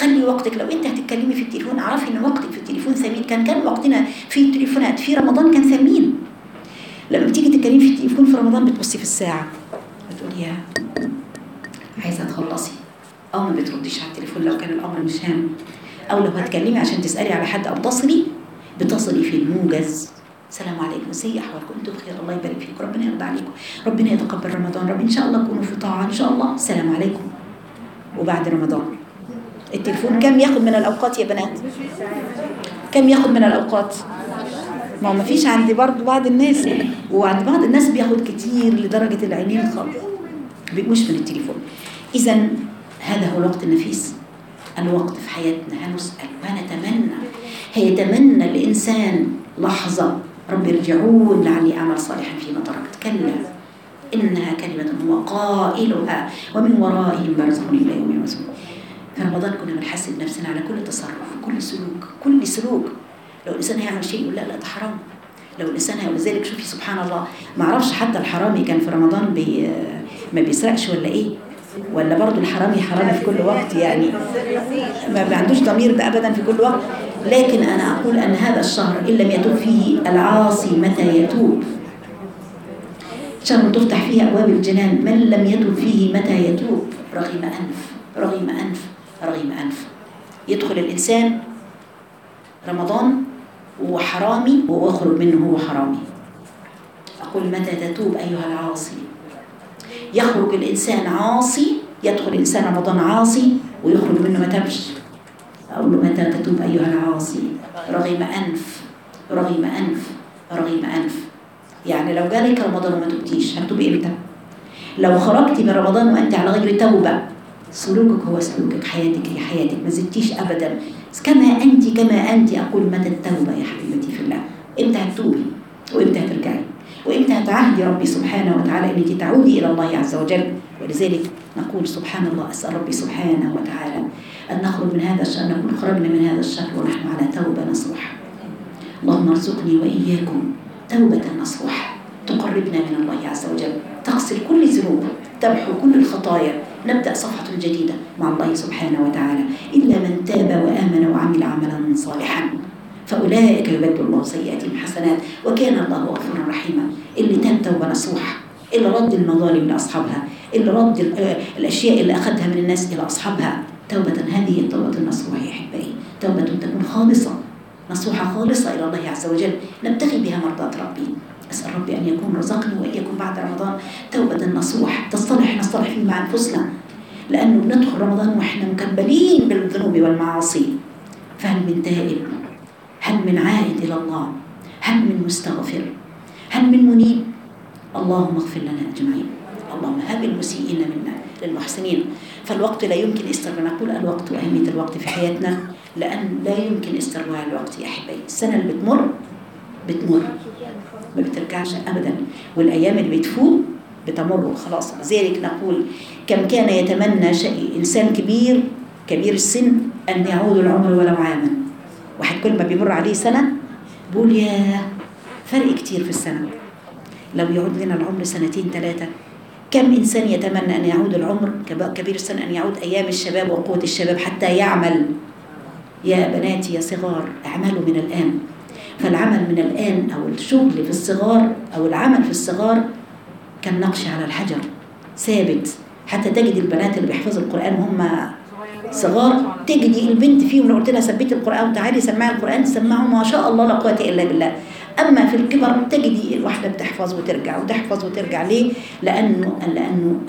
خلي وقتك، لو انت هتتكلمي في التليفون اعرفي ان وقتك في التليفون ثمين. كان كان وقتنا في التليفونات في رمضان كان ثمين. لما بتيجي تتكلمي في التليفون في رمضان بتبصي في الساعه بتقولي يا عايزه تخلصي، او ما بترديش على التليفون لو كان الامر مش هام، او لو هتكلمي عشان تسالي على حد او تصلي بتصلي في الموجز. السلام عليكم، ازي احوالكم، انتم بخير، الله يبارك فيكم، ربنا يرضى عليكم، ربنا يتقبل رمضان، ربنا ان شاء الله تكونوا في طاعه ان شاء الله، السلام عليكم. وبعد رمضان التليفون كم ياخد من الاوقات يا بنات؟ كم ياخد من الاوقات؟ ما هو ما فيش عند برضه بعض الناس، وعند بعض الناس بياخد كتير لدرجه العينين خالص مش من التليفون. اذا هذا هو الوقت النفيس، الوقت في حياتنا هنسأل ونتمنى. هيتمنى الإنسان لحظة رب ارجعون لعلي أعمل صالحا فيما تركت، كلا إنها كلمة هو قائلها ومن ورائهم برزخ إلى يوم يبعثون. في رمضان كنا بنحاسب نفسنا على كل تصرف، كل سلوك، كل سلوك. لو الإنسان هيعمل شيء يقول لا لا ده حرام، لو الإنسان هيقول. لذلك شوفي سبحان الله، ما أعرفش حتى الحرامي كان في رمضان بي ما بيسرقش ولا إيه، ولا برضو الحرامي حرامي في كل وقت، يعني ما عندوش ضمير ده أبدا في كل وقت. لكن أنا أقول أن هذا الشهر إن لم يتوب فيه العاصي متى يتوب، شهر تفتح فيه أبواب الجنان، من لم يتوب فيه متى يتوب رغم أنف رغم أنف رغم أنف. يدخل الإنسان رمضان وحرامي ويخرج منه هو حرامي. أقول متى تتوب أيها العاصي؟ يخرج الإنسان عاصي، يدخل الإنسان رمضان عاصي ويخرج منه ما تبش. أقول له متى تتوب أيها العاصي؟ رغم أنف رغم أنف رغم أنف. يعني لو جالك رمضان وما تبتيش هتتوبي إمتى؟ لو خرجتي من رمضان وأنت على غير توبة، سلوكك هو سلوكك، حياتك هي حياتك، ما زدتيش أبدا، كما أنت كما أنت. أقول متى التوبة يا حبيبتي في الله؟ إمتى هتتوبي وإمتى هترجعي وإمتى هتعهدي ربي سبحانه وتعالى أنك تعودي إلى الله عز وجل؟ ولذلك نقول سبحان الله، أسأل ربي سبحانه وتعالى أن نخرج من هذا الشهر، نكون خرجنا من هذا الشهر ونحن على توبة نصوح. اللهم ارزقني وإياكم توبة نصوح تقربنا من الله عز وجل، تغسل كل الذنوب، تمحو كل الخطايا، نبدأ صفحة جديدة مع الله سبحانه وتعالى. إلا من تاب وآمن وعمل عملا صالحا فأولئك يبدل الله سيئاتهم حسنات وكان الله غفورا رحيما. اللي تاب توبة نصوح، اللي رد المظالم لأصحابها، اللي رد الأشياء اللي أخذها من الناس إلى أصحابها، توبة. هذه التوبة النصوح يا أحبائي، توبة تكون خالصة نصوحة خالصة إلى الله عز وجل، نبتغي بها مرضات ربي. أسأل ربي أن يكون رزقني وإياكم بعد رمضان توبة نصوح تصطلح نصطلح فيه مع أنفسنا، لأنه بندخل رمضان وإحنا مكبلين بالذنوب والمعاصي. فهل من تائب؟ هل من عائد إلى الله؟ هل من مستغفر؟ هل من منيب؟ اللهم اغفر لنا أجمعين، اللهم هب المسيئين منا للمحسنين. فالوقت لا يمكن استرجاع، نقول الوقت وأهمية الوقت في حياتنا، لأن لا يمكن استرجاع الوقت يا أحبائي. السنة اللي بتمر بتمر ما بترجعش أبدا، والأيام اللي بتفوت بتمر خلاص. لذلك نقول كم كان يتمنى شيء إنسان كبير كبير السن أن يعود العمر ولو عاما. واحد كل ما بيمر عليه سنة بقول يا فرق كتير في السنة، لو يعود لنا العمر سنتين ثلاثة. كم إنسان يتمنى أن يعود العمر كبير السن، أن يعود أيام الشباب وقوة الشباب حتى يعمل. يا بناتي يا صغار اعملوا من الآن. فالعمل من الآن أو الشغل في الصغار أو العمل في الصغار كالنقش على الحجر ثابت. حتى تجد البنات اللي بيحفظوا القرآن وهم صغار، تجدي البنت فيهم لو قلت لها ثبتي القرآن وتعالي سمعي القرآن تسمعه ما شاء الله لا قوة إلا بالله. أما في الكبر تجدي الواحدة بتحفظ وترجع وتحفظ وترجع. ليه؟ لأنه لأنه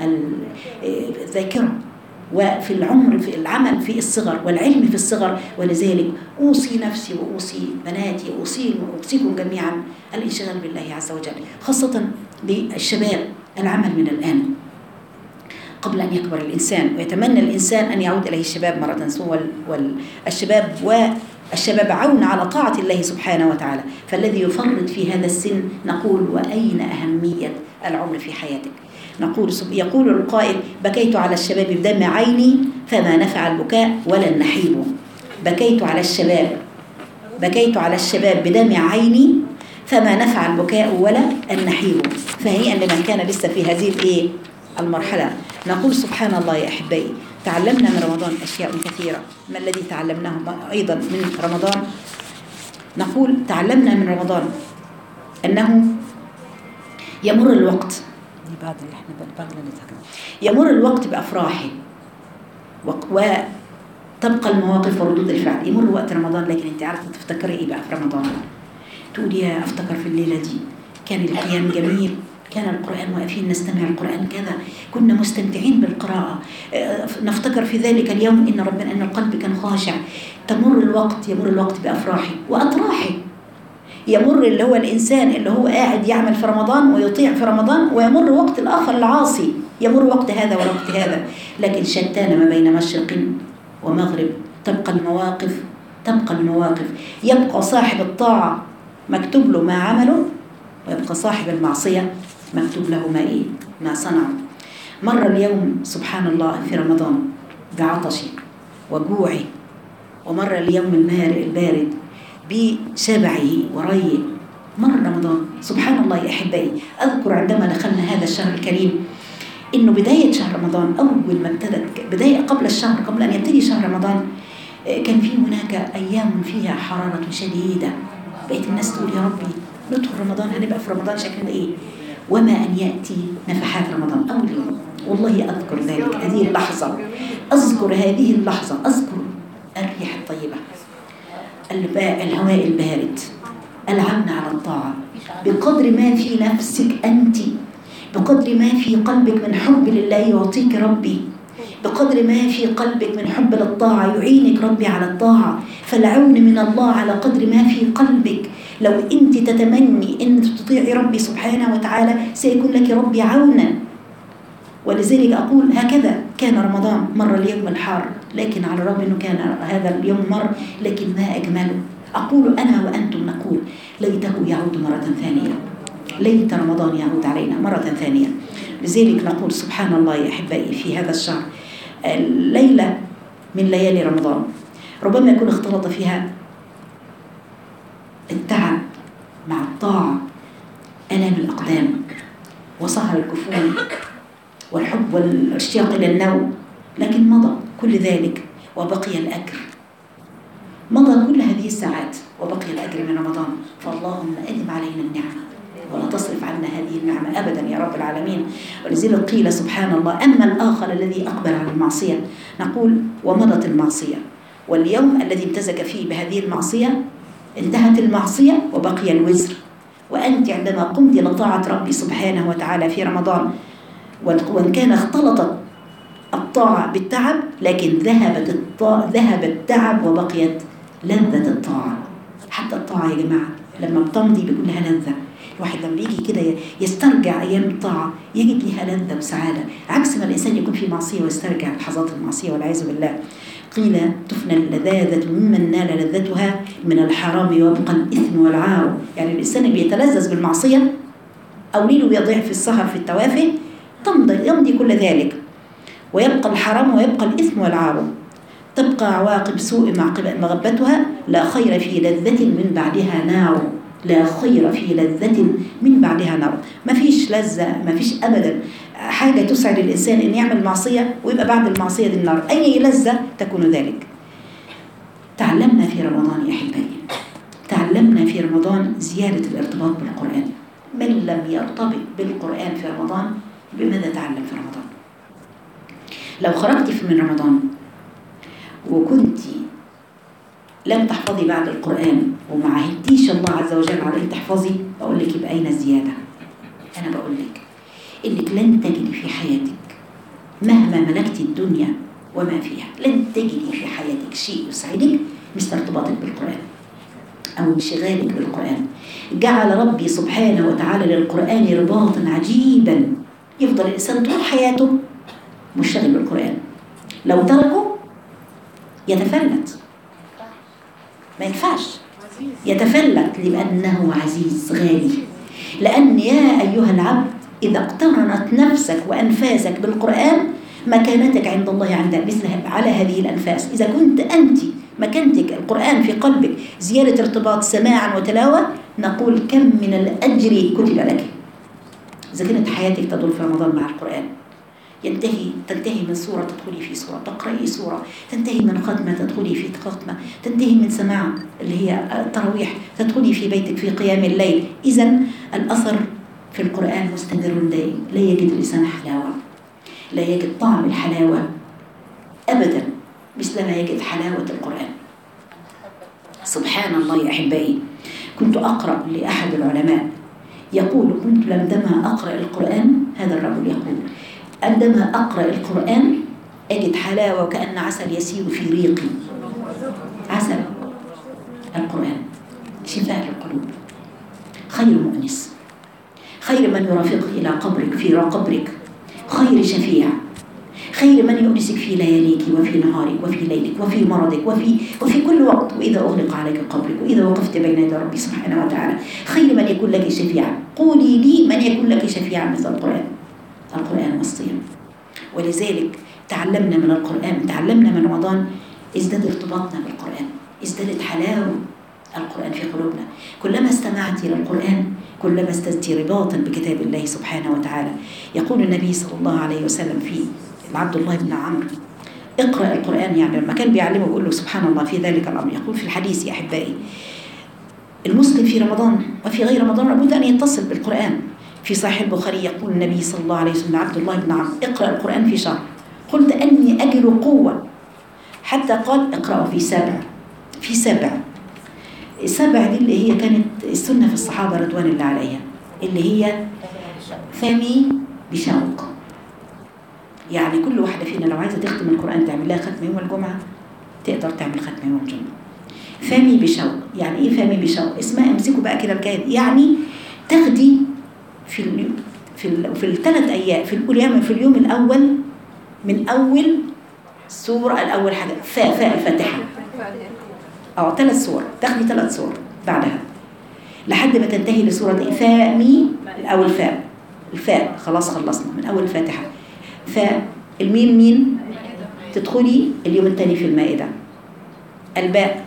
الذاكرة وفي العمر في العمل في الصغر والعلم في الصغر. ولذلك أوصي نفسي وأوصي بناتي وأوصيكم جميعا الانشغال بالله عز وجل، خاصة للشباب. العمل من الآن قبل أن يكبر الإنسان، ويتمنى الإنسان أن يعود إليه الشباب مرة ثانية. والشباب والشباب عون على طاعة الله سبحانه وتعالى. فالذي يفرط في هذا السن نقول وأين أهمية العمر في حياتك؟ نقول يقول القائل بكيت على الشباب بدمع عيني فما نفع البكاء ولا النحيب. بكيت على الشباب بكيت على الشباب بدمع عيني فما نفع البكاء ولا النحيب. فهنيئا لمن كان لسه في هذه الايه المرحله. نقول سبحان الله يا أحبائي، تعلمنا من رمضان أشياء كثيرة. ما الذي تعلمناه أيضا من رمضان؟ نقول تعلمنا من رمضان أنه يمر الوقت، بعد اللي احنا يمر الوقت بأفراحه وتبقى المواقف وردود الفعل. يمر وقت رمضان، لكن انت عارفه تفتكري ايه بقى في رمضان؟ تقولي يا افتكر في الليله دي كان القيام جميل، كان القرآن واقفين نستمع القرآن كذا، كنا مستمتعين بالقراءة، نفتكر في ذلك اليوم إن ربنا أن القلب كان خاشع. تمر الوقت، يمر الوقت بأفراحه وأطراحه. يمر اللي هو الإنسان اللي هو قاعد يعمل في رمضان ويطيع في رمضان، ويمر وقت الآخر العاصي، يمر وقت هذا ووقت هذا، لكن شتان ما بين مشرق ومغرب. تبقى المواقف، تبقى المواقف يبقى صاحب الطاعة مكتوب له ما عمله، ويبقى صاحب المعصية مكتوب له ما إيه؟ ما صنع. مر اليوم سبحان الله في رمضان بعطشي وجوعي، ومر اليوم المارئ البارد بشبعه وريه. مر رمضان سبحان الله يا أحبائي. أذكر عندما دخلنا هذا الشهر الكريم إنه بداية شهر رمضان، أول ما ابتدت بداية قبل الشهر، قبل أن يبتدي شهر رمضان، كان في هناك أيام فيها حرارة شديدة. بقيت الناس تقول يا ربي ندخل رمضان، هنبقى في رمضان شكلنا إيه؟ وما أن يأتي نفحات رمضان أول يوم. والله أذكر ذلك، هذه اللحظة، أذكر هذه اللحظة، أذكر الريح الطيبة، الهواء البارد، العون على الطاعة، بقدر ما في نفسك أنت، بقدر ما في قلبك من حب لله يعطيك ربي، بقدر ما في قلبك من حب للطاعة يعينك ربي على الطاعة. فالعون من الله على قدر ما في قلبك. لو أنت تتمني أن تطيعي ربي سبحانه وتعالى سيكون لك ربي عونا. ولذلك أقول هكذا كان رمضان. مر اليوم الحار، لكن على الرغم أنه كان هذا اليوم مر، لكن ما أجمله. أقول أنا وأنتم نقول ليته يعود مرة ثانية، ليت رمضان يعود علينا مرة ثانية. لذلك نقول سبحان الله يا أحبائي في هذا الشهر ليلة من ليالي رمضان ربما يكون اختلط فيها التعب مع الطاعة، ألام الأقدام وسهر الكفون والحب والاشتياق إلى النوم، لكن مضى كل ذلك وبقي الأجر. مضى كل هذه الساعات وبقي الأجر من رمضان. فاللهم أدم علينا النعمة ولا تصرف عنا هذه النعمة أبدا يا رب العالمين. ولذلك قيل سبحان الله أما الآخر الذي أقبل على المعصية، نقول ومضت المعصية، واليوم الذي امتزج فيه بهذه المعصية انتهت المعصية وبقي الوزر. وأنت عندما قمت لطاعة ربي سبحانه وتعالى في رمضان، وإن كان اختلطت الطاعة بالتعب، لكن ذهبت الطاعة ذهب التعب وبقيت لذة الطاعة. حتى الطاعة يا جماعة لما بتمضي بيكون لها لذة. الواحد لما يجي كده يسترجع أيام الطاعة يجد لها لذة وسعادة، عكس ما الإنسان يكون في معصية ويسترجع لحظات المعصية والعياذ بالله. قيل تفنى اللذاذة ممن نال لذتها من الحرام ويبقى الإثم والعار. يعني الإنسان اللي بيتلذذ بالمعصية أو ليله بيضيع في السهر في التوافه تمضي يمضي كل ذلك، ويبقى الحرام ويبقى الإثم والعار. تبقى عواقب سوء مغبتها، لا خير في لذة من بعدها نار، لا خير في لذة من بعدها نار. ما فيش لذة، ما فيش أبدا حاجة تسعد الإنسان إن يعمل معصية ويبقى بعد المعصية دي النار. أي لذة تكون ذلك. تعلمنا في رمضان يا أحبائي، تعلمنا في رمضان زيادة الارتباط بالقرآن. من لم يرتبط بالقرآن في رمضان بماذا تعلم في رمضان؟ لو خرجت من رمضان وكنت لم تحفظي بعد القرآن وما عهدتيش الله عز وجل على أن تحفظي، بقول لك يبقى أين الزيادة؟ أنا بقول لك إنك لن تجدي في حياتك مهما ملكت الدنيا وما فيها، لن تجدي في حياتك شيء يسعدك مثل ارتباطك بالقرآن أو انشغالك بالقرآن. جعل ربي سبحانه وتعالى للقرآن رباطا عجيبا، يفضل الإنسان طول حياته مشتغل بالقرآن. لو تركه يتفلت، ما ينفعش يتفلت، لأنه عزيز غالي. لأن يا أيها العبد إذا اقترنت نفسك وأنفاسك بالقرآن مكانتك عند الله عند مثل على هذه الأنفاس. إذا كنت أنت مكانتك القرآن في قلبك زيادة ارتباط سماعا وتلاوة، نقول كم من الأجر كتب لك إذا كانت حياتك تدور في رمضان مع القرآن. ينتهي تنتهي من سورة تدخلي في سورة، تقرأي سورة تنتهي من ختمة تدخلي في ختمة، تنتهي من سماع اللي هي التراويح تدخلي في بيتك في قيام الليل. إذن الأثر في القرآن مستمر دائم، لا يجد الإنسان حلاوة، لا يجد طعم الحلاوة أبدا مثل ما يجد حلاوة القرآن. سبحان الله يا أحبائي، كنت أقرأ لأحد العلماء يقول كنت عندما أقرأ القرآن، هذا الرجل يقول عندما أقرأ القرآن أجد حلاوة وكأن عسل يسير في ريقي. عسل القرآن شفاء للقلوب، خير مؤنس، خير من يرافقك إلى قبرك في قبرك، خير شفيع، خير من يؤنسك في لياليك وفي نهارك وفي ليلك وفي مرضك وفي وفي كل وقت، وإذا أغلق عليك قبرك وإذا وقفت بين يدي ربي سبحانه وتعالى، خير من يكون لك شفيعا. قولي لي من يكون لك شفيعا مثل القرآن. القرآن والصيام. ولذلك تعلمنا من القرآن، تعلمنا من رمضان، ازداد ارتباطنا بالقرآن، ازدادت حلاوة القرآن في قلوبنا. كلما استمعت إلى القرآن كلما ازددت رباطا بكتاب الله سبحانه وتعالى. يقول النبي صلى الله عليه وسلم في عبد الله بن عمرو اقرأ القرآن، يعني لما كان بيعلمه بيقول له سبحان الله في ذلك الأمر. يقول في الحديث يا أحبائي المسلم في رمضان وفي غير رمضان لابد أن يتصل بالقرآن. في صحيح البخاري يقول النبي صلى الله عليه وسلم عبد الله بن عمرو اقرأ القرآن في شهر، قلت أني أجل قوة، حتى قال اقرأه في سبع. في سبع السبع دي اللي هي كانت السنة في الصحابة رضوان الله عليها، اللي هي فمي بشوق. يعني كل واحدة فينا لو عايزة تختم القرآن تعمل لها ختم يوم الجمعة تقدر تعمل ختم يوم الجمعة. فمي بشوق، يعني ايه فمي بشوق؟ اسمها امسكوا بقى كده الكلام، يعني تاخدي في ال في ال في الثلاث ايام في اليوم في اليوم الاول من اول سورة الاول حاجة فاء فاء الفاتحة، اه ثلاث سور، تاخدي ثلاث سور بعدها لحد ما تنتهي لسورة فاء مي الاول فاء الفاء خلاص خلصنا من اول الفاتحة. فالميم مين تدخلي اليوم الثاني في المائدة. الباء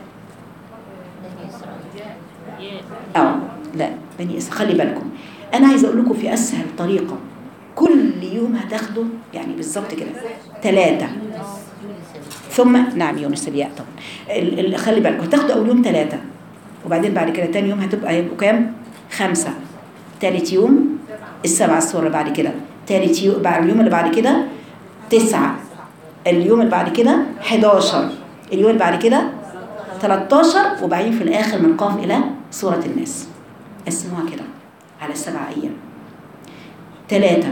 اه لا بني اسرائيل، خلي بالكم انا عايزه اقول لكم في اسهل طريقه كل يوم هتاخدوا يعني بالظبط كده ثلاثه، ثم نعم يونس الياء طبعا. خلي بالكم هتاخدوا اول يوم ثلاثه، وبعدين بعد كده ثاني يوم هتبقى هيبقوا كام؟ خمسه. ثالث يوم السبعه السوره، بعد كده ثالث يوم بعد اليوم اللي بعد كده تسعه، اليوم اللي بعد كده حداشر، اليوم اللي بعد كده ثلاثتاشر، وبعدين في الاخر من قاف الى سوره الناس. قسموها كده على السبع ايام، ثلاثه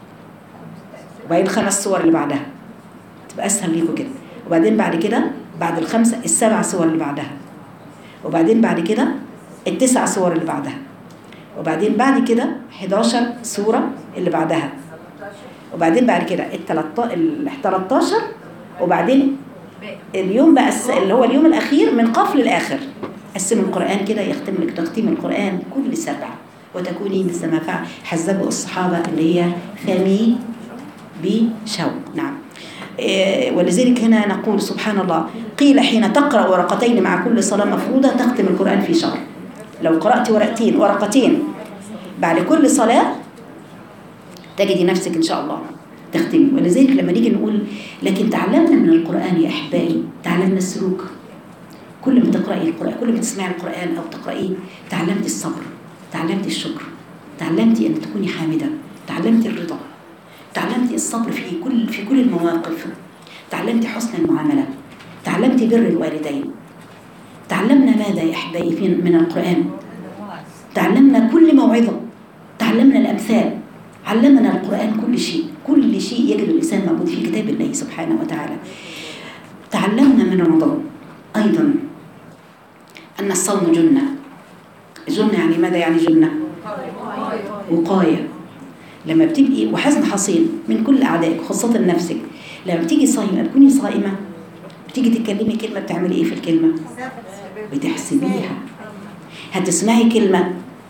وبعدين خمس سور اللي بعدها تبقى اسهل ليكم كده، وبعدين بعد كده بعد الخمسه السبع سور اللي بعدها، وبعدين بعد كده التسع سور اللي بعدها، وبعدين بعد كده حداشر سوره اللي بعدها، وبعدين بعد كده ال ثلاثتاشر، وبعدين اليوم بقى اللي هو اليوم الاخير من قاف للاخر. قسم القرآن كده يختم لك تختيم القرآن كل سبع، وتكوني مثل ما فعل حزبوا الصحابة اللي هي فمي بشوق. نعم. إيه ولذلك هنا نقول سبحان الله قيل حين تقرأ ورقتين مع كل صلاة مفروضة تختم القرآن في شهر. لو قرأت ورقتين ورقتين بعد كل صلاة تجدي نفسك إن شاء الله تختمي. ولذلك لما نيجي نقول لكن تعلمنا من القرآن يا أحبائي، تعلمنا السلوك. كل ما تقرأي القرآن، كل ما تسمعي القرآن أو تقرأيه تعلمتي الصبر، تعلمتي الشكر، تعلمتي أن تكوني حامدة، تعلمتي الرضا، تعلمتي الصبر في كل في كل المواقف، تعلمتي حسن المعاملة، تعلمتي بر الوالدين. تعلمنا ماذا يا أحبائي من القرآن؟ تعلمنا كل موعظة، تعلمنا الأمثال، علمنا القرآن كل شيء، كل شيء يجد الإنسان موجود في كتاب الله سبحانه وتعالى. تعلمنا من رمضان أيضا أن الصوم جنة. جنة يعني ماذا يعني جنة؟ وقاية. لما بتبقي وحزن حصين من كل أعدائك خاصة نفسك، لما بتيجي صايمة تكوني صائمة بتيجي تتكلمي كلمة بتعملي إيه في الكلمة؟ بتحسبيها. هتسمعي كلمة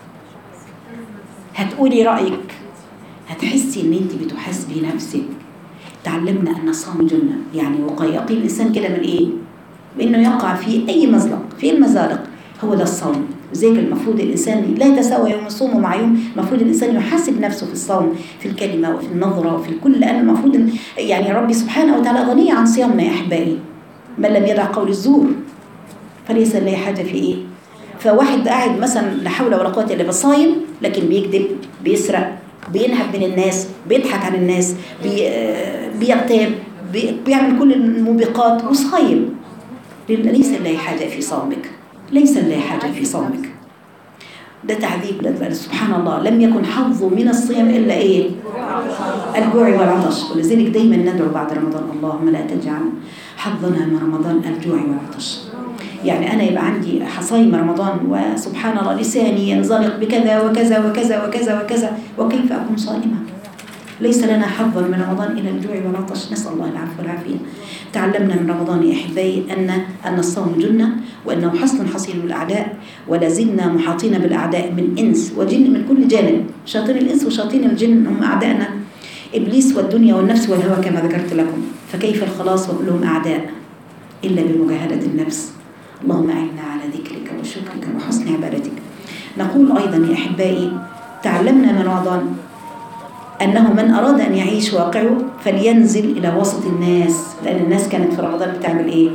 هتقولي رأيك، هتحسي ان انت بتحاسبي نفسك. تعلمنا ان الصوم جنة يعني وقاية. يقي الانسان كده من ايه؟ بانه يقع في اي مزلق، في المزالق هو ده الصوم. لذلك المفروض الإنسان لا يتساوى يوم الصوم مع يوم، المفروض الإنسان يحاسب نفسه في الصوم، في الكلمة وفي النظرة وفي الكل، لأن المفروض يعني ربي سبحانه وتعالى غني عن صيامنا يا أحبائي. من لم يدع قول الزور فليس له حاجة في إيه. فواحد قاعد مثلا لا حول ولا قوة إلا بالله صايم، لكن بيكذب، بيسرق، بينهب من الناس، بيضحك عن الناس، بي بيغتاب، بي بيعمل كل الموبقات وصايم، ليس له حاجة في صومك، ليس له حاجة في صومك. ده تعذيب. سبحان الله، لم يكن حظه من الصيام إلا إيه؟ الجوع والعطش. ولذلك دايما ندعو بعد رمضان اللهم لا تجعل حظنا من رمضان الجوع والعطش. يعني أنا يبقى عندي صايم رمضان وسبحان الله لساني ينزلق بكذا وكذا وكذا وكذا وكذا، وكيف أكون صائمة؟ ليس لنا حظ من رمضان إلى الجوع والعطش، نسأل الله العفو والعافية. تعلمنا من رمضان يا أحبائي أن أن الصوم جنة، وأنه حصن حصين الأعداء، ولا زلنا محاطين بالأعداء من إنس وجن من كل جانب. شياطين الإنس وشياطين الجن هم أعدائنا، إبليس والدنيا والنفس والهوى كما ذكرت لكم. فكيف الخلاص وكلهم أعداء إلا بمجاهدة النفس. اللهم أعنا على ذكرك وشكرك وحسن عبادتك. نقول أيضا يا أحبائي تعلمنا من رمضان أنه من أراد أن يعيش واقعه فلينزل إلى وسط الناس، لأن الناس كانت في رمضان بتعمل إيه؟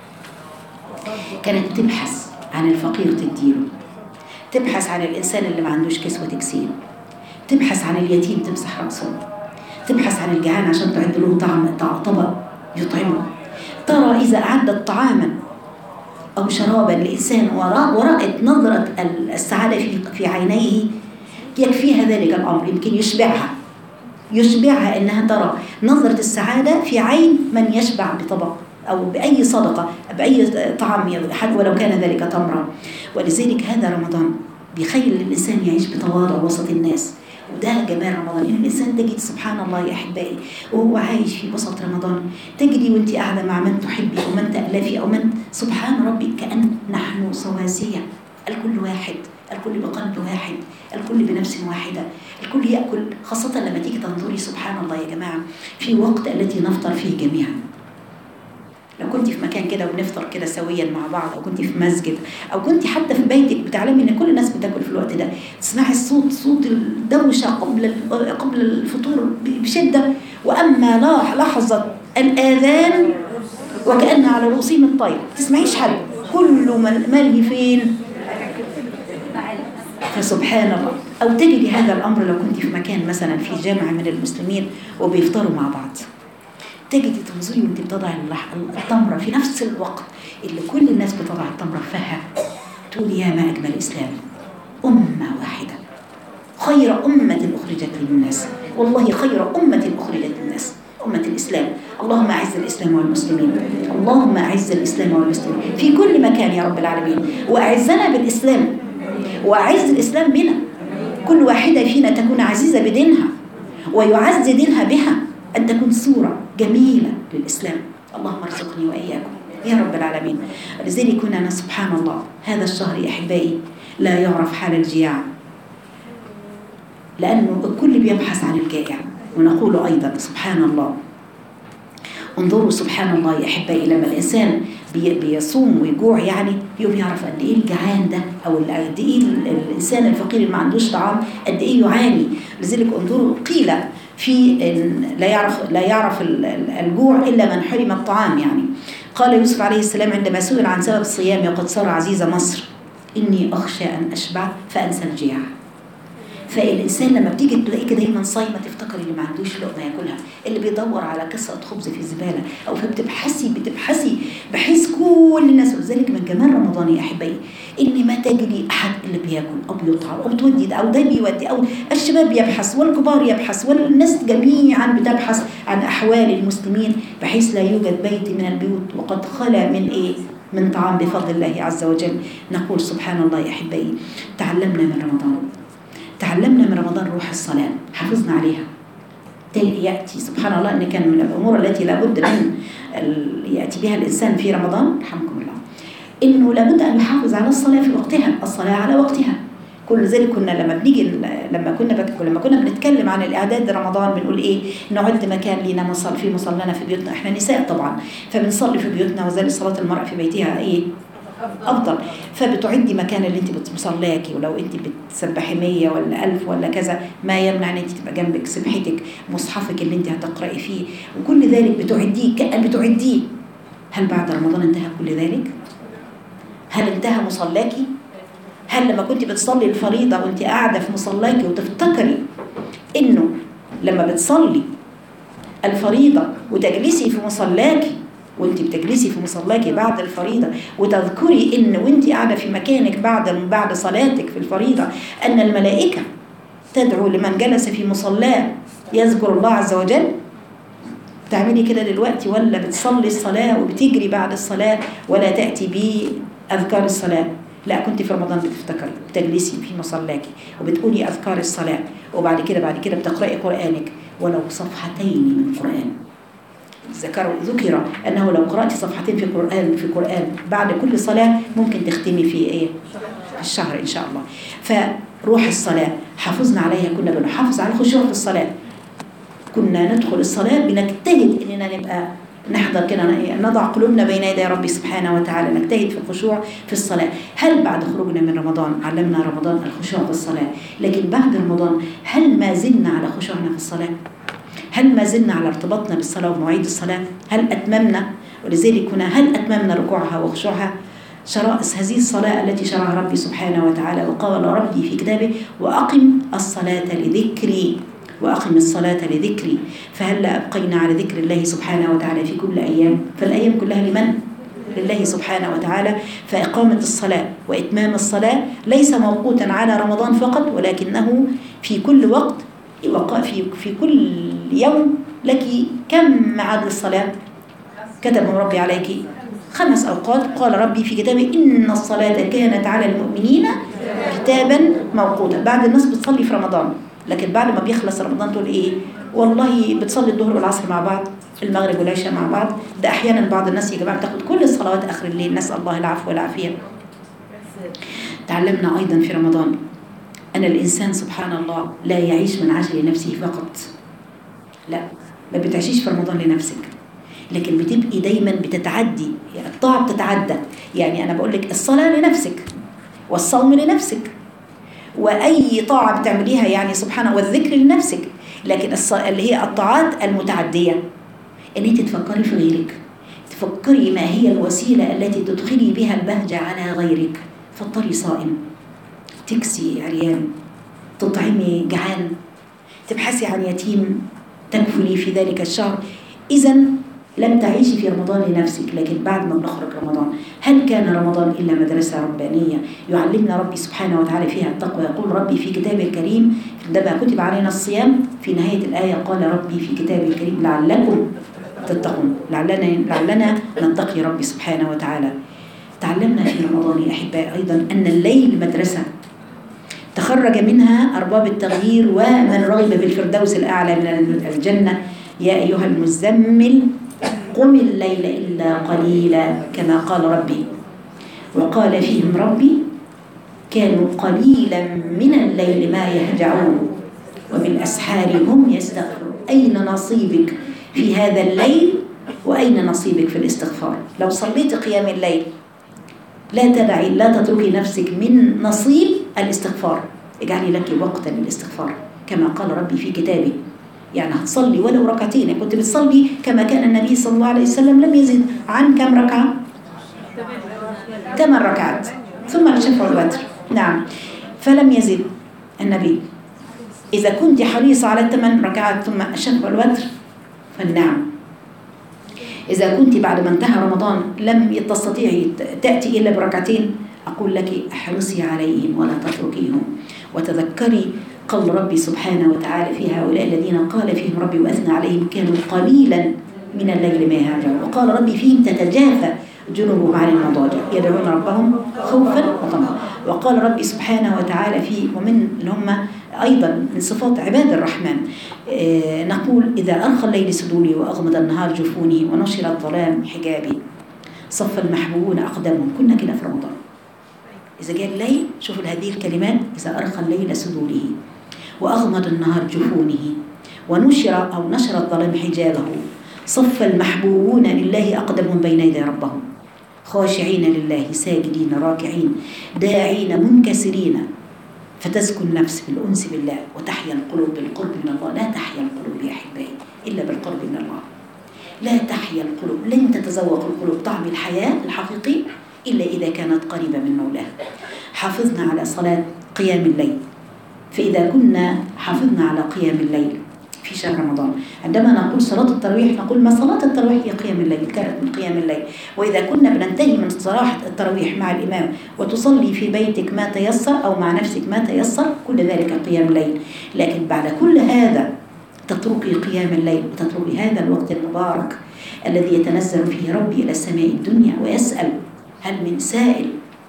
كانت تبحث عن الفقير تديله، تبحث عن الإنسان اللي ما عندوش كسوة تكسيه، تبحث عن اليتيم تمسح رأسه، تبحث عن الجعان عشان تعد له طعم طبق يطعمه. ترى إذا أعدت طعاما أو شرابا لإنسان ورأت نظرة السعادة في في عينيه يكفيها ذلك الأمر، يمكن يشبعها يشبعها إنها ترى نظرة السعادة في عين من يشبع بطبق أو بأي صدقة بأي طعام ولو كان ذلك تمرا. ولذلك هذا رمضان بيخيل الإنسان يعيش بتواضع وسط الناس، وده جمال رمضان. إن الإنسان تجد سبحان الله يا أحبائي وهو عايش في وسط رمضان، تجدي وانت قاعدة مع من تحبي أو من تألفي أو من سبحان ربي كأن نحن سواسية، الكل واحد، الكل بقلب واحد، الكل بنفس واحدة، الكل يأكل. خاصة لما تيجي تنظري سبحان الله يا جماعة في وقت التي نفطر فيه جميعا. لو كنت في مكان كده وبنفطر كده سويا مع بعض، أو كنت في مسجد، أو كنت حتى في بيتك بتعلمي إن كل الناس بتاكل في الوقت ده، تسمعي الصوت صوت الدوشة قبل قبل الفطور بشدة، وأما لحظة الآذان وكأن على رؤوسهم الطير، تسمعيش حد، كله ملهي فين؟ فسبحان الله. أو تجدي هذا الأمر لو كنت في مكان مثلا في جامعة من المسلمين وبيفطروا مع بعض، تجدي تنظري وانت بتضع التمرة في نفس الوقت اللي كل الناس بتضع التمرة فيها، تقولي يا ما أجمل الإسلام، أمة واحدة، خير أمة أخرجت للناس، والله خير أمة أخرجت للناس أمة الإسلام. اللهم أعز الإسلام والمسلمين، اللهم أعز الإسلام والمسلمين في كل مكان يا رب العالمين، وأعزنا بالإسلام وأعز الإسلام بنا. كل واحدة فينا تكون عزيزة بدينها ويعز دينها بها، أن تكون صورة جميلة للإسلام. اللهم ارزقني وإياكم يا رب العالمين. لذلك كنا سبحان الله هذا الشهر يا أحبائي لا يعرف حال الجياع، لأنه الكل بيبحث عن الجائع. ونقول أيضا سبحان الله، انظروا سبحان الله يا أحبائي لما الإنسان بيصوم ويجوع يعني يوم يعرف قد إيه الجعان ده، أو قد إيه الإنسان الفقير اللي ما عندوش طعام قد إيه يعاني. لذلك انظروا قيل في لا يعرف لا يعرف الجوع إلا من حرم الطعام. يعني قال يوسف عليه السلام عندما سئل عن سبب الصيام وقد صار عزيز مصر: إني أخشى أن أشبع فأنسى الجياع. فالإنسان لما بتيجي تلاقيك دايما صايمة تفتكر اللي ما عندوش لقمة ياكلها، اللي بيدور على قصة خبز في الزبالة، أو فبتبحثي بتبحثي بحيث كل الناس. ولذلك من جمال رمضان يا أحبائي إن ما تجري أحد اللي بياكل أو بيطعم أو تودي ده أو ده بيودي، أو الشباب يبحث والكبار يبحث والناس جميعا بتبحث عن أحوال المسلمين، بحيث لا يوجد بيت من البيوت وقد خلا من إيه؟ من طعام بفضل الله عز وجل. نقول سبحان الله يا أحبائي تعلمنا من رمضان تعلمنا من رمضان روح الصلاة، حافظنا عليها. يأتي سبحان الله أن كان من الأمور التي لابد من يأتي بها الإنسان في رمضان رحمكم الله، إنه لابد أن يحافظ على الصلاة في وقتها، الصلاة على وقتها. كل ذلك كنا لما بنيجي لما كنا بك لما كنا بنتكلم عن الإعداد لرمضان بنقول إيه؟ نعد مكان لنا مصل في مصلنا في بيوتنا، إحنا نساء طبعا فبنصلي في بيوتنا، وذلك صلاة المرأة في بيتها إيه؟ أفضل. فبتعدي مكان اللي أنت بتصليكي، ولو أنت بتسبحي مية ولا ألف ولا كذا ما يمنع أن أنت تبقى جنبك سبحتك، مصحفك اللي أنت هتقرأي فيه، وكل ذلك بتعديه كأن بتعديه. هل بعد رمضان انتهى كل ذلك؟ هل انتهى مصلاكي؟ هل لما كنت بتصلي الفريضة وانت قاعدة في مصلاكي وتفتكري انه لما بتصلي الفريضة وتجلسي في مصلاكي وانت بتجلسي في مصلاكي بعد الفريضة وتذكري ان وانت قاعدة في مكانك بعد بعد صلاتك في الفريضة ان الملائكة تدعو لمن جلس في مصلاه يذكر الله عز وجل؟ تعملي كده دلوقتي ولا بتصلي الصلاة وبتجري بعد الصلاة ولا تأتي بأذكار الصلاة؟ لا، كنت في رمضان بتفتكري بتجلسي في مصلاكي وبتقولي أذكار الصلاة، وبعد كده بعد كده بتقرأي قرآنك ولو صفحتين من القرآن. ذكر ذكر أنه لو قرأتي صفحتين في القرآن في القرآن بعد كل صلاة ممكن تختمي في إيه؟ في الشهر إن شاء الله. فروح الصلاة حافظنا عليها، كنا بنحافظ على الخشوع في الصلاة، كنا ندخل الصلاة بنجتهد إننا نبقى نحضر كده نضع قلوبنا بين يدي ربي سبحانه وتعالى، نجتهد في الخشوع في الصلاة. هل بعد خروجنا من رمضان علمنا رمضان الخشوع في الصلاة، لكن بعد رمضان هل ما زلنا على خشوعنا في الصلاة؟ هل ما زلنا على ارتباطنا بالصلاة ومواعيد الصلاة؟ هل أتممنا؟ ولذلك هنا هل أتممنا ركوعها وخشوعها؟ شرائص هذه الصلاة التي شرعها ربي سبحانه وتعالى، وقال ربي في كتابه وأقم الصلاة لذكري وأقم الصلاة لذكري. فهل أبقينا على ذكر الله سبحانه وتعالى في كل أيام؟ فالأيام كلها لمن؟ لله سبحانه وتعالى. فإقامة الصلاة وإتمام الصلاة ليس موقوتا على رمضان فقط، ولكنه في كل وقت، في في كل يوم لك كم ميعاد الصلاة كتبه ربي عليك؟ خمس أوقات. قال ربي في كتابه إن الصلاة كانت على المؤمنين كتابا موقوتا. بعد الناس بتصلي في رمضان، لكن بعد ما بيخلص رمضان تقول ايه؟ والله بتصلي الظهر والعصر مع بعض، المغرب والعشاء مع بعض. ده احيانا بعض الناس يا جماعه بتاخد كل الصلوات اخر الليل، نسال الله العفو والعافيه. تعلمنا ايضا في رمضان ان الانسان سبحان الله لا يعيش من عاش لنفسه فقط، لا، ما بتعيشيش في رمضان لنفسك، لكن بتبقي دايما بتتعدي، يعني الطاعه بتتعدى. يعني انا بقول لك الصلاه لنفسك والصوم لنفسك وأي طاعة بتعمليها يعني سبحانه، والذكر لنفسك، لكن اللي هي الطاعات المتعدية إن أنت تفكري في غيرك، تفكري ما هي الوسيلة التي تدخلي بها البهجة على غيرك. فطري صائم، تكسي عريان، تطعمي جعان، تبحثي عن يتيم تكفلي في ذلك الشهر. إذن لم تعيشي في رمضان لنفسك، لكن بعد ما بنخرج رمضان هل كان رمضان إلا مدرسة ربانية يعلمنا ربي سبحانه وتعالى فيها التقوى؟ يقول ربي في كتابه الكريم عندما كتب علينا الصيام في نهاية الآية قال ربي في كتابه الكريم لعلكم تتقون، لعلنا, لعلنا نتقي ربي سبحانه وتعالى. تعلمنا في رمضان يا أحباء أيضا أن الليل مدرسة تخرج منها أرباب التغيير ومن رغب بالفردوس الأعلى من الجنة. يا أيها المزمل قم الليل إلا قليلا كما قال ربي، وقال فيهم ربي كانوا قليلا من الليل ما يهجعون وبالأسحار هم يستغفرون. أين نصيبك في هذا الليل وأين نصيبك في الاستغفار؟ لو صليت قيام الليل لا تدعي لا تتركي نفسك من نصيب الاستغفار، اجعلي لك وقتا للاستغفار كما قال ربي في كتابه. يعني هتصلي ولو ركعتين، يعني كنت بتصلي كما كان النبي صلى الله عليه وسلم لم يزد عن كم ركعة؟ ثمان ركعات ثم الشفع والوتر. نعم، فلم يزد النبي. إذا كنت حريصة على الثمان ركعات ثم الشفع والوتر فالنعم. إذا كنت بعد ما انتهى رمضان لم تستطيعي تأتي إلا بركعتين، أقول لك احرصي عليهم ولا تتركيهم، وتذكري قول ربي سبحانه وتعالى في هؤلاء الذين قال فيهم ربي وأثنى عليهم كانوا قليلا من الليل ما يهجعون، وقال ربي فيهم تتجافى جنوبهم عن المضاجع يدعون ربهم خوفا وطمعا. وقال ربي سبحانه وتعالى في ومن اللي هم أيضا من صفات عباد الرحمن آه نقول إذا أرخى الليل سدولي وأغمض النهار جفوني ونشر الظلام حجابي صف المحبوبون أقدامهم. كنا كده في رمضان إذا جاء الليل شوفوا هذه الكلمات، إذا أرخى الليل سدوله وأغمض النهار جفونه ونشر أو نشر الظلام حجابه صف المحبوبون لله أقدمهم بين يدي ربهم خاشعين لله ساجدين راكعين داعين منكسرين، فتسكن النفس بالأنس بالله وتحيا القلوب بالقرب من الله. لا تحيا القلوب يا أحبائي إلا بالقرب من الله. لا تحيا القلوب، لن تتذوق القلوب طعم الحياة الحقيقي إلا إذا كانت قريبة من مولاها. حافظنا على صلاة قيام الليل، فإذا كنا حافظنا على قيام الليل في شهر رمضان، عندما نقول صلاة التراويح نقول ما صلاة التراويح هي قيام الليل، كانت من قيام الليل. وإذا كنا بننتهي من صلاة التراويح مع الإمام وتصلي في بيتك ما تيسر أو مع نفسك ما تيسر، كل ذلك قيام الليل. لكن بعد كل هذا تتركي قيام الليل وتتركي هذا الوقت المبارك الذي يتنزل فيه ربي إلى السماء الدنيا ويسأل هل من سائل،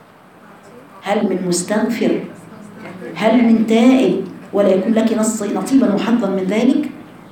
هل من مستغفر، هل من تائب، ولا يكون لك نصيبا وحظا من ذلك.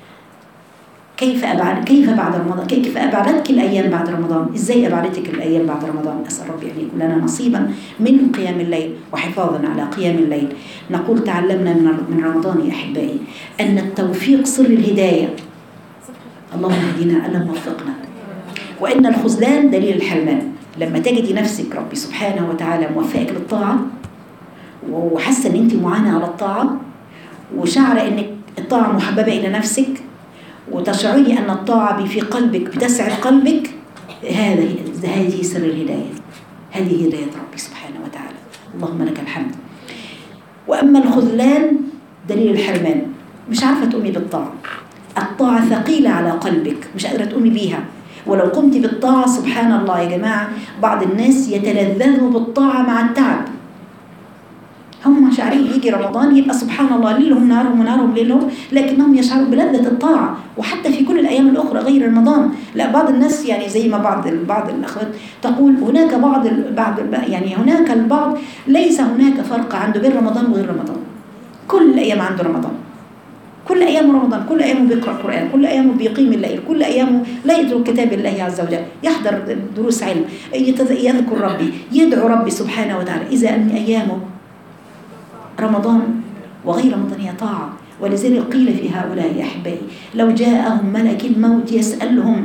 كيف أبعد كيف بعد رمضان؟ كيف أبعدتك الأيام بعد رمضان؟ إزاي أبعدتك الأيام بعد رمضان؟ أسأل ربي أن يكون لنا نصيبا من قيام الليل وحفاظا على قيام الليل. نقول تعلمنا من رمضان يا أحبائي أن التوفيق سر الهداية. اللهم اهدنا اللهم وفقنا. وإن الخذلان دليل الحرمان. لما تجدي نفسك ربي سبحانه وتعالى موفقك للطاعة وحاسة أن أنت معانة على الطاعة وشعر أن الطاعة محببة إلى نفسك وتشعري أن الطاعة في قلبك بتسعد قلبك، هذه هذه سر الهداية، هذه هداية ربي سبحانه وتعالى. اللهم لك الحمد. وأما الخذلان دليل الحرمان. مش عارفة تقومي بالطاعة، الطاعة ثقيلة على قلبك مش قادرة تقومي بيها. ولو قمت بالطاعة سبحان الله يا جماعة، بعض الناس يتلذذوا بالطاعة مع التعب. هم شعرين يجي رمضان يبقى سبحان الله ليلهم نهارهم ونهارهم ليلهم، لكنهم يشعروا بلذة الطاعة. وحتى في كل الأيام الأخرى غير رمضان. لا، بعض الناس يعني زي ما بعض بعض الأخوات تقول هناك بعض بعض يعني هناك البعض ليس هناك فرق عنده بين رمضان وغير رمضان. كل الأيام عنده رمضان، كل أيام رمضان، كل أيامه بيقرأ القرآن، كل أيامه بيقيم الليل، كل أيامه لا يترك كتاب الله عز وجل، يحضر دروس علم، يذكر ربي، يدعو ربي سبحانه وتعالى. إذا أن أيامه رمضان وغير رمضان هي طاعة. ولذلك قيل في هؤلاء يا أحبائي لو جاءهم ملك الموت يسألهم،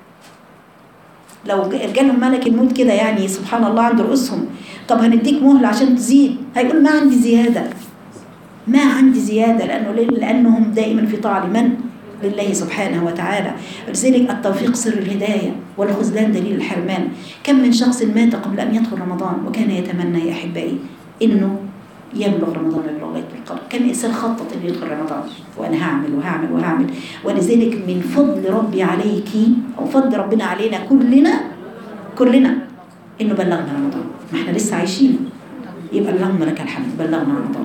لو جالهم ملك الموت كده يعني سبحان الله عند رؤوسهم، طب هنديك مهلة عشان تزيد، هيقول ما عندي زيادة، ما عندي زيادة، لأنه لأنهم دائما في طاعة لمن؟ لله سبحانه وتعالى. ولذلك التوفيق سر الهداية والخذلان دليل الحرمان. كم من شخص مات قبل أن يدخل رمضان وكان يتمنى يا أحبائي إنه يبلغ رمضان ويبلغ ليلة القدر. كم إنسان خطط إنه يدخل رمضان وأنا هعمل وهعمل وهعمل. ولذلك من فضل ربي عليك أو فضل ربنا علينا كلنا كلنا إنه بلغنا رمضان. ما إحنا لسه عايشين، يبقى اللهم لك الحمد بلغنا رمضان.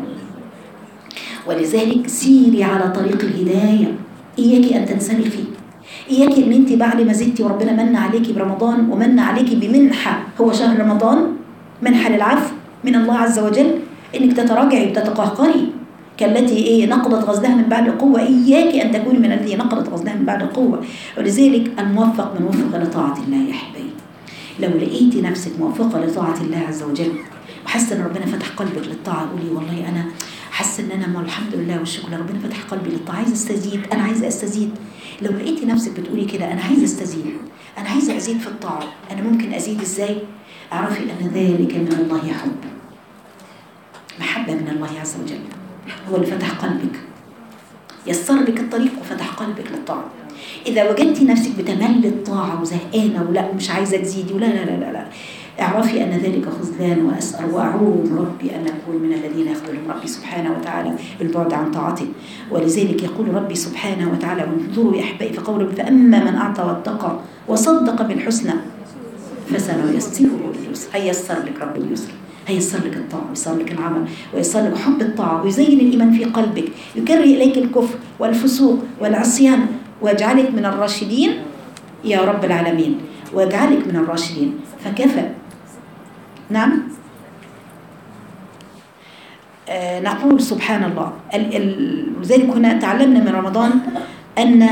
ولذلك سيري على طريق الهداية. إياكي أن تنسلخي، إياكي أن أنت بعد ما زدتي وربنا من عليكي برمضان ومن عليكي بمنحة هو شهر رمضان، منحة للعفو من الله عز وجل، إنك تتراجعي وتتقهقري كالتي إيه نقضت غزلها من بعد قوة. إياكي أن تكوني من الذي نقضت غزلها من بعد قوة. ولذلك الموفق من وفق لطاعة الله يا أحبائي. لو لقيتي نفسك موفقة لطاعة الله عز وجل وحاسة أن ربنا فتح قلبك للطاعة، قولي والله أنا حاسة أن أنا ما الحمد لله والشكر ربنا فتح قلبي للطاعة، عايزة أستزيد، أنا عايزة أستزيد. لو لقيتي نفسك بتقولي كده أنا عايزة أستزيد، أنا عايزة أزيد في الطاعة، أنا ممكن أزيد إزاي؟ أعرفي أن ذلك من الله حب، محبة من الله عز وجل، هو اللي فتح قلبك، يسر لك الطريق وفتح قلبك للطاعة. إذا وجدتي نفسك بتمل الطاعة وزهقانة ولا مش عايزة تزيدي ولا لا لا لا لا اعرفي أن ذلك خذلان. وأسأل وأعوذ ربي أن أكون من الذين يخذلهم ربي سبحانه وتعالى بالبعد عن طاعته. ولذلك يقول ربي سبحانه وتعالى وانظروا يا أحبائي في قوله فأما من أعطى واتقى وصدق بالحسنى فسنيسره لليسر. هيسر لك رب اليسر، هيسر لك الطاعة ويسر لك العمل ويسر لك حب الطاعة ويزين الإيمان في قلبك، يكره إليك الكفر والفسوق والعصيان ويجعلك من الراشدين يا رب العالمين، ويجعلك من الراشدين فكفى. نعم. آه نقول سبحان الله. لذلك هنا تعلمنا من رمضان أن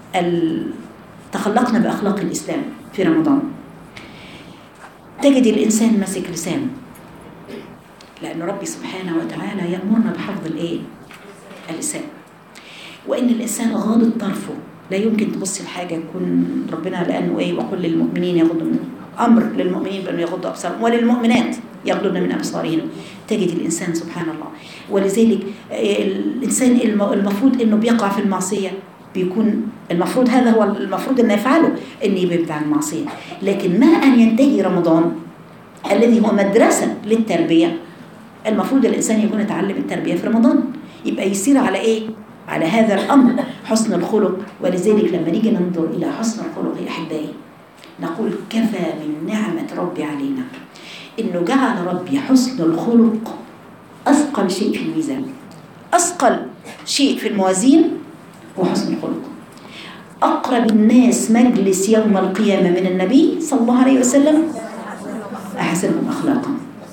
تخلقنا بأخلاق الإسلام في رمضان. تجد الإنسان ماسك لسانه، لأن ربي سبحانه وتعالى يأمرنا بحفظ الإيه؟ اللسان. وإن الإنسان غاض طرفه، لا يمكن تبصي لحاجة يكون ربنا لأنه إيه وقل للمؤمنين يغضوا من أمر للمؤمنين بأن يغضوا أبصارهم وللمؤمنات يغضن من أبصارهن. تجد الإنسان سبحان الله، ولذلك الإنسان المفروض أنه بيقع في المعصية بيكون المفروض هذا هو المفروض أن يفعله، أن يبعد عن المعصية. لكن ما أن ينتهي رمضان الذي هو مدرسة للتربية، المفروض الإنسان يكون يتعلم التربية في رمضان، يبقى يصير على إيه؟ على هذا الأمر، حسن الخلق. ولذلك لما نيجي ننظر إلى حسن الخلق يا أحبائي نقول كفى من نعمة ربي علينا إنه جعل ربي حسن الخلق أثقل شيء في الميزان. أثقل شيء في الموازين هو حسن الخلق. أقرب الناس مجلس يوم القيامة من النبي صلى الله عليه وسلم أحسنهم أخلاقا.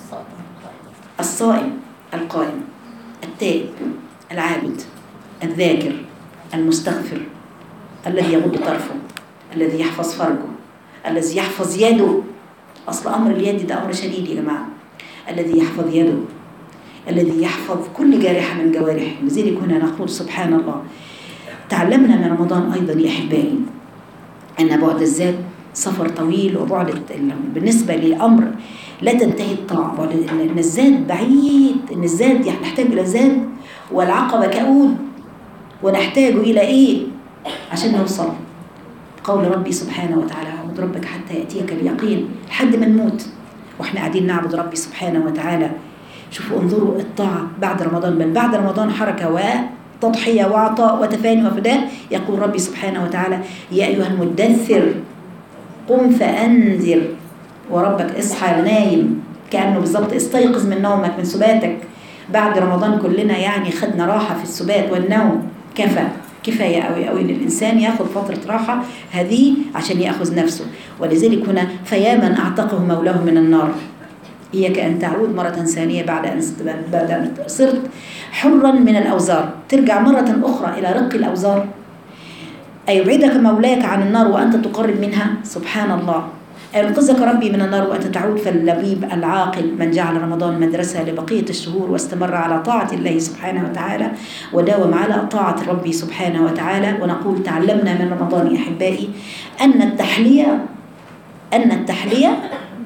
الصائم القائم التائب العابد الذاكر المستغفر الذي يغض طرفه الذي يحفظ فرجه الذي يحفظ يده. أصل أمر اليد ده أمر شديد يا جماعة. الذي يحفظ يده الذي يحفظ كل جارحة من جوارحه. لذلك هنا نقول سبحان الله. تعلمنا من رمضان أيضا يا أحبائي أن بعد الذات سفر طويل، وبعد بالنسبة لأمر لا تنتهي الطاعة. بعد إن الزاد بعيد، إن الزاد نحتاج إلى زاد، والعقبة كؤود، ونحتاج إلى إيه عشان نوصل؟ قول ربي سبحانه وتعالى اعبد ربك حتى يأتيك اليقين، لحد ما نموت وإحنا قاعدين نعبد ربي سبحانه وتعالى. شوفوا انظروا الطاعة بعد رمضان، بل بعد رمضان حركة وتضحية وعطاء وتفاني وفداء. يقول ربي سبحانه وتعالى يا أيها المدثر قم فأنذر وربك اصحى نايم، كأنه بالضبط استيقظ من نومك من سباتك. بعد رمضان كلنا يعني خدنا راحة في السبات والنوم، كفى كفاية قوي قوي ان الانسان ياخذ فترة راحة هذه عشان ياخذ نفسه. ولذلك هنا فيا من اعتقه مولاه من النار اياك ان تعود مرة ثانية بعد ان بعد ان صرت حرا من الاوزار، ترجع مرة اخرى الى رق الاوزار. ايبعدك مولاك عن النار وانت تقرب منها؟ سبحان الله. أينقذك ربي من النار وأنت تعود؟ فاللبيب العاقل من جعل رمضان مدرسة لبقية الشهور واستمر على طاعة الله سبحانه وتعالى وداوم على طاعة ربي سبحانه وتعالى. ونقول تعلمنا من رمضان يا أحبائي أن التحلية أن التحلية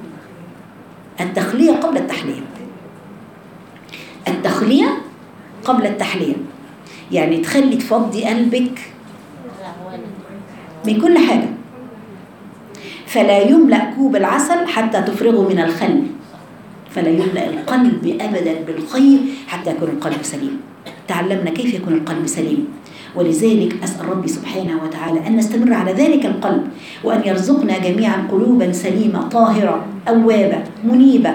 التخلية قبل التحلية التخلية قبل التحلية، يعني تخلي تفضي قلبك من كل حاجة. فلا يملأ كوب العسل حتى تفرغه من الخل، فلا يملأ القلب أبدا بالخير حتى يكون القلب سليم. تعلمنا كيف يكون القلب سليم، ولذلك أسأل ربي سبحانه وتعالى أن نستمر على ذلك القلب، وأن يرزقنا جميعا قلوبا سليمة طاهرة أوابة منيبة.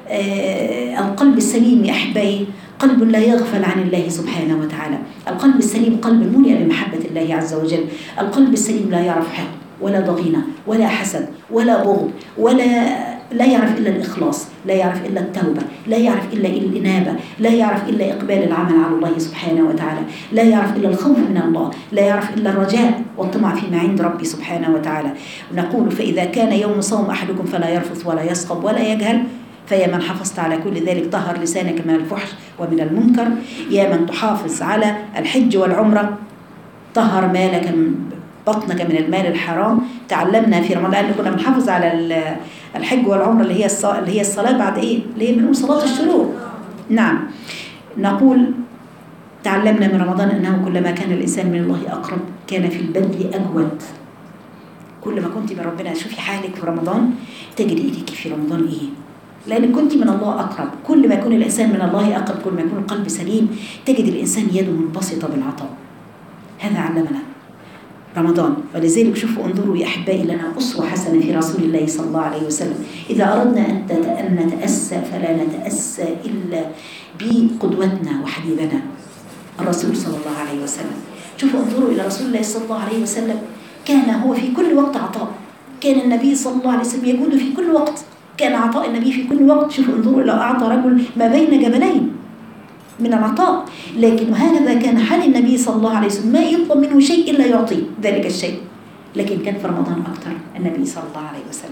آه القلب السليم يا أحبائي قلب لا يغفل عن الله سبحانه وتعالى. القلب السليم قلب مليء بمحبة الله عز وجل. القلب السليم لا يعرف حقد ولا ضغينة ولا حسد ولا بغض، ولا لا يعرف إلا الإخلاص، لا يعرف إلا التوبة، لا يعرف إلا الإنابة، لا يعرف إلا إقبال العمل على الله سبحانه وتعالى، لا يعرف إلا الخوف من الله، لا يعرف إلا الرجاء والطمع فيما عند ربي سبحانه وتعالى. نقول فإذا كان يوم صوم أحدكم فلا يرفث ولا يصخب ولا يجهل، فيا من حافظت على كل ذلك طهر لسانك من الفحش ومن المنكر. يا من تحافظ على الحج والعمرة طهر مالك من بطنك من المال الحرام. تعلمنا في رمضان اللي كنا بنحافظ على الحج والعمرة اللي هي الصلاة اللي هي الصلاة بعد إيه؟ اللي هي بنقول صلاة الشروق. نعم. نقول تعلمنا من رمضان أنه كلما كان الإنسان من الله أقرب كان في البذل أجود. كل ما كنت من ربنا شوفي حالك في رمضان تجد إيدك في رمضان إيه؟ لأن كنت من الله أقرب. كل ما يكون الإنسان من الله أقرب كل ما يكون القلب سليم تجد الإنسان يده منبسطة بالعطاء. هذا علمنا رمضان. ولذلك شوفوا انظروا يا أحبائي لنا أسوة حسنة في رسول الله صلى الله عليه وسلم. إذا أردنا أن نتأسى فلا نتأسى إلا بقدوتنا وحبيبنا الرسول صلى الله عليه وسلم. شوفوا انظروا إلى رسول الله صلى الله عليه وسلم، كان هو في كل وقت عطاء. كان النبي صلى الله عليه وسلم يجود في كل وقت، كان عطاء النبي في كل وقت. شوفوا انظروا إلى أعطى رجل ما بين جبلين من العطاء، لكن هكذا كان حال النبي صلى الله عليه وسلم، ما يطلب منه شيء إلا يعطيه ذلك الشيء. لكن كان في رمضان أكثر النبي صلى الله عليه وسلم.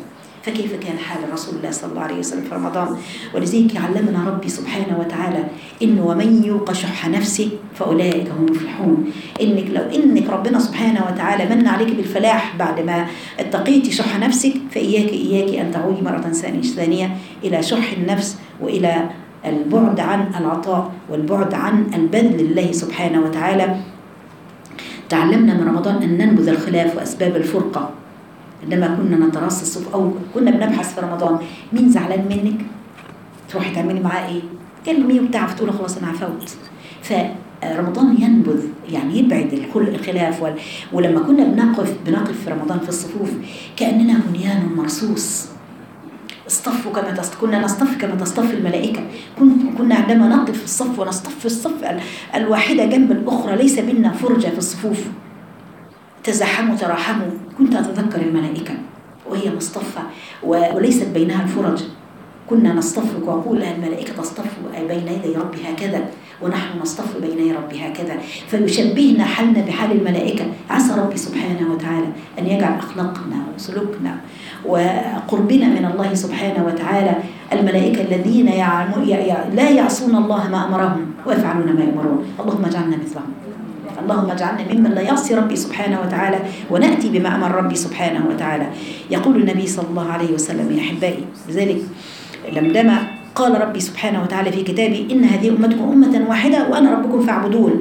فكيف كان حال رسول الله صلى الله عليه وسلم في رمضان؟ ولذلك علمنا ربي سبحانه وتعالى إنه ومن يوق شح نفسه فأولئك هم المفلحون. إنك لو إنك ربنا سبحانه وتعالى من عليك بالفلاح بعد ما اتقيتي شح نفسك، فإياك إياك أن تعودي مرة ثانية إلى شح النفس وإلى البعد عن العطاء والبعد عن البذل لله سبحانه وتعالى. تعلمنا من رمضان أن ننبذ الخلاف وأسباب الفرقة. عندما كنا نتراص الصف أو كنا بنبحث في رمضان مين زعلان منك، تروحي تعملي معاه إيه؟ كلميه وبتاع فتقولي خلاص أنا عفوت. فرمضان ينبذ يعني يبعد الخلاف. ولما كنا بنقف بنقف في رمضان في الصفوف كأننا بنيان مرصوص، اصطفوا كما تصطف، كنا نصطف كما تصطف الملائكة. كنا عندما نقف في الصف ونصطف الصف الواحدة جنب الأخرى ليس بيننا فرجة في الصفوف، تزاحموا تراحموا، كنت أتذكر الملائكة وهي مصطفة وليست بينها الفرج. كنا نصطف وأقول الملائكة تصطف بين يدي ربي هكذا ونحن نصطف بين يدي ربي هكذا، فيشبهنا حالنا بحال الملائكة. عسى ربي سبحانه وتعالى أن يجعل أخلاقنا وسلوكنا وقربنا من الله سبحانه وتعالى الملائكة الذين لا يعصون الله ما أمرهم ويفعلون ما يأمرون. اللهم اجعلنا مثلهم، اللهم اجعلنا ممن لا يعصي ربي سبحانه وتعالى ونأتي بما أمر ربي سبحانه وتعالى. يقول النبي صلى الله عليه وسلم يا أحبائي، لذلك لما قال ربي سبحانه وتعالى في كتابي إن هذه أمتكم أمة واحدة وأنا ربكم فاعبدون،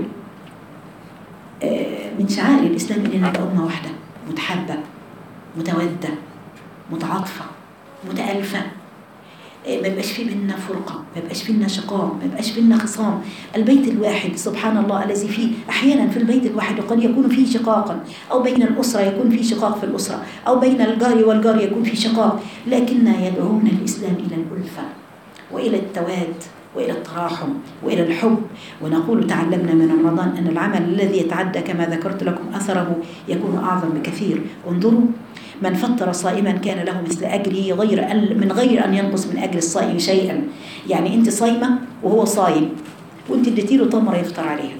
من شعائر الإسلام إننا نبقى أمة واحدة متحبة متودة متعاطفة متألفة، ما يبقاش في بيننا فرقة، ما يبقاش في بيننا شقاق، ما يبقاش في بيننا خصام. البيت الواحد سبحان الله الذي فيه أحيانا في البيت الواحد قد يكون فيه شقاقا، أو بين الأسرة يكون فيه شقاق في الأسرة، أو بين الجار والجار يكون فيه شقاق، لكن يدعونا الإسلام إلى الألفة وإلى التواد وإلى التراحم وإلى الحب. ونقول تعلمنا من رمضان أن العمل الذي يتعدى كما ذكرت لكم أثره يكون أعظم بكثير. انظروا من فطر صائما كان له مثل أجره غير من غير أن ينقص من أجر الصائم شيئا. يعني أنت صايمة وهو صايم وأنت اديتي له تمرة يفطر عليها،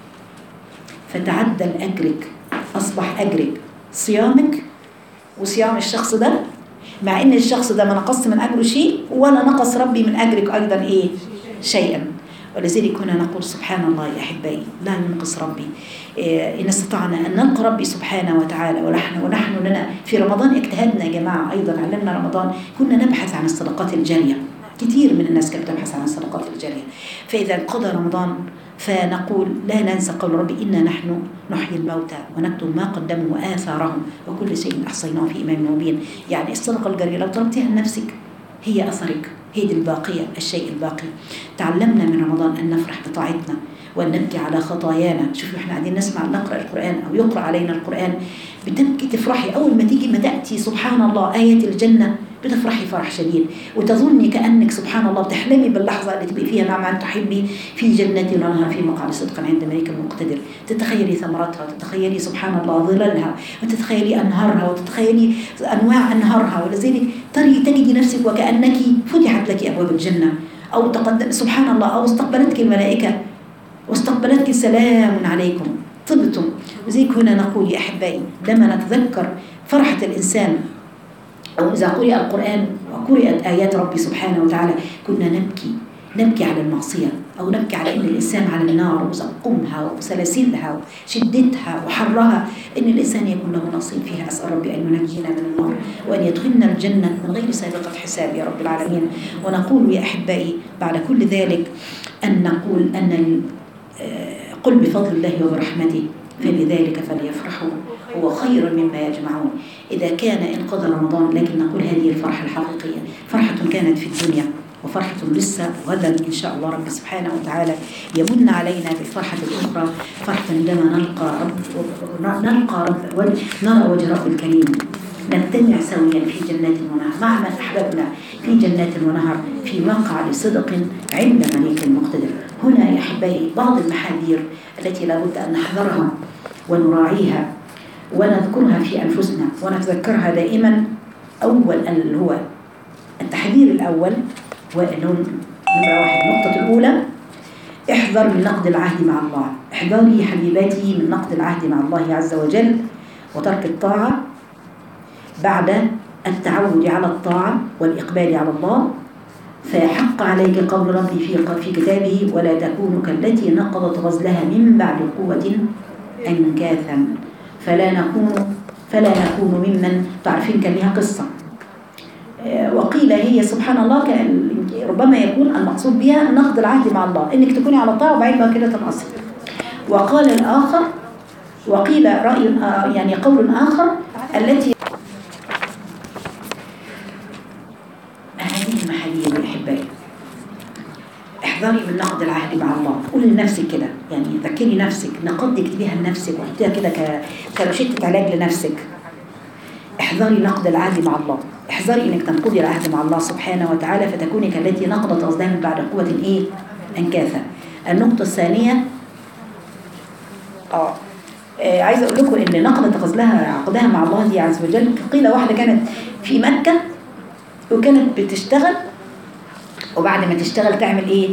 فتعدل أجرك، أصبح أجرك صيامك وصيام الشخص ده، مع أن الشخص ده ما نقص من أجره شيء ولا نقص ربي من أجرك أيضا إيه شيئا. ولذلك هنا نقول سبحان الله يا أحبائي لا ينقص ربي. إيه إن استطعنا أن نلقى ربي سبحانه وتعالى ونحن ونحن لنا في رمضان اجتهدنا يا جماعة. أيضا علمنا رمضان كنا نبحث عن الصدقات الجارية، كثير من الناس كانت تبحث عن الصدقات الجارية. فإذا انقضى رمضان فنقول لا ننسى قول ربي إنا نحن نحيي الموتى ونكتب ما قدموا وآثارهم وكل شيء أحصيناه في إمام مبين. يعني الصدقة الجارية لو تركتها لنفسك هي أثرك، هي دي الباقية، الشيء الباقي. تعلمنا من رمضان أن نفرح بطاعتنا وأن نبكي على خطايانا. شوفوا احنا قاعدين نسمع نقرأ القرآن أو يقرأ علينا القرآن بتبكي تفرحي. أول ما تيجي ما تأتي سبحان الله آية الجنة بتفرحي فرح شديد وتظني كأنك سبحان الله بتحلمي باللحظة اللي تبقي فيها مع من تحبي في جنة ونهر في مقعد صدق عند ملك مقتدر. تتخيلي ثمرتها وتتخيلي سبحان الله ظلالها وتتخيلي أنهارها وتتخيلي أنواع أنهارها. ولذلك تري تجدي نفسك وكأنك فتحت لك أبواب الجنة أو تقدم سبحان الله أو استقبلتك الملائكة واستقبلتك سلام عليكم طبتم. وزيك هنا نقول يا أحبائي لما نتذكر فرحة الإنسان أو إذا قرئ القرآن وقرئت آيات ربي سبحانه وتعالى كنا نبكي نبكي على المعصية أو نبكي على إن الإنسان على النار وزقومها وسلاسلها وشدتها وحرها، إن الإنسان يكون له نصيب فيها. أسأل ربي أن ينجينا من النار وأن يدخلنا الجنة من غير سابقة حساب يا رب العالمين. ونقول يا أحبائي بعد كل ذلك أن نقول أن قل بفضل الله وبرحمته فبذلك فليفرحوا هو خير مما يجمعون. إذا كان انقضى رمضان لكن نقول هذه الفرحة الحقيقية فرحة كانت في الدنيا وفرحة لسه غدا إن شاء الله رب سبحانه وتعالى يمن علينا بالفرحة الأخرى، فرحة عندما نلقى رب نلقى رب نرى وجه رب الكريم نجتمع سويا في جنات ونهر مع من أحببنا في جنات ونهر في مقعد صدق عند مليك مقتدر. هنا يا أحبائي بعض المحاذير التي لابد أن نحذرها ونراعيها ونذكرها في أنفسنا ونتذكرها دائما. أول اللي هو التحذير الأول ونمرة واحد النقطة الأولى احذر من نقض العهد مع الله. احذري حبيباتي من نقض العهد مع الله عز وجل وترك الطاعة بعد التعود على الطاعة والإقبال على الله. فحق عليك قول ربي في في كتابه ولا تكونوا كالتي نقضت غزلها من بعد قوة أنكاثا. فلا نكون فلا نكون ممن تعرفين كان لها قصة، وقيل هي سبحان الله كان ربما يكون المقصود بها نقض العهد مع الله، انك تكوني على الطاعة وبعدين بقى كده تنقصي. وقال الآخر وقيل رأي يعني قول آخر التي هذه المحاذير الأحبائي، احذري من نقض العهد مع الله. قولي لنفسك كده، يعني ذكري نفسك، نقضي اكتبيها لنفسك وحطيها كده كروشتة علاج لنفسك. احذري نقض العهد مع الله، احذري انك تنقضي العهد مع الله سبحانه وتعالى فتكوني كالتي نقضت غزلها من بعد قوة ايه انكاثا. النقطة الثانية اه آه، عايزه اقول لكم ان نقضت غزلها عقدها مع الله دي عز وجل. قيل واحده كانت في مكه وكانت بتشتغل، وبعد ما تشتغل تعمل ايه؟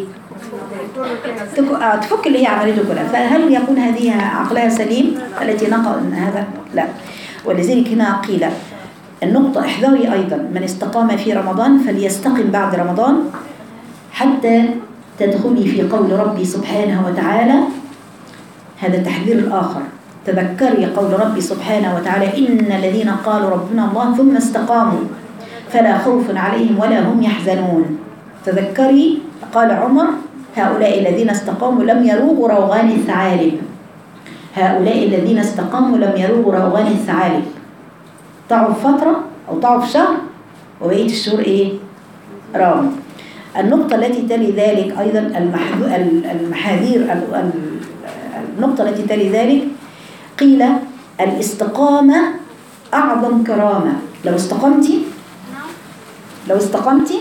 تفك اللي هي عملته كلها. فهل يكون هذه عقلها سليم التي نقض هذا؟ لا. ولذلك هنا قيل النقطة احذري أيضا من استقام في رمضان فليستقم بعد رمضان حتى تدخلي في قول ربي سبحانه وتعالى. هذا التحذير الآخر. تذكري قول ربي سبحانه وتعالى إن الذين قالوا ربنا الله ثم استقاموا فلا خوف عليهم ولا هم يحزنون. تذكري قال عمر هؤلاء الذين استقاموا لم يروغوا روغان الثعالب. هؤلاء الذين استقاموا لم يروغوا روغان الثعالب. طعوا فترة أو طعوا في شهر وبقية الشهور إيه؟ راغوا. النقطة التي تلي ذلك أيضا المحاذير. النقطة التي تلي ذلك قيل الاستقامة أعظم كرامة. لو استقمتي لو استقمتي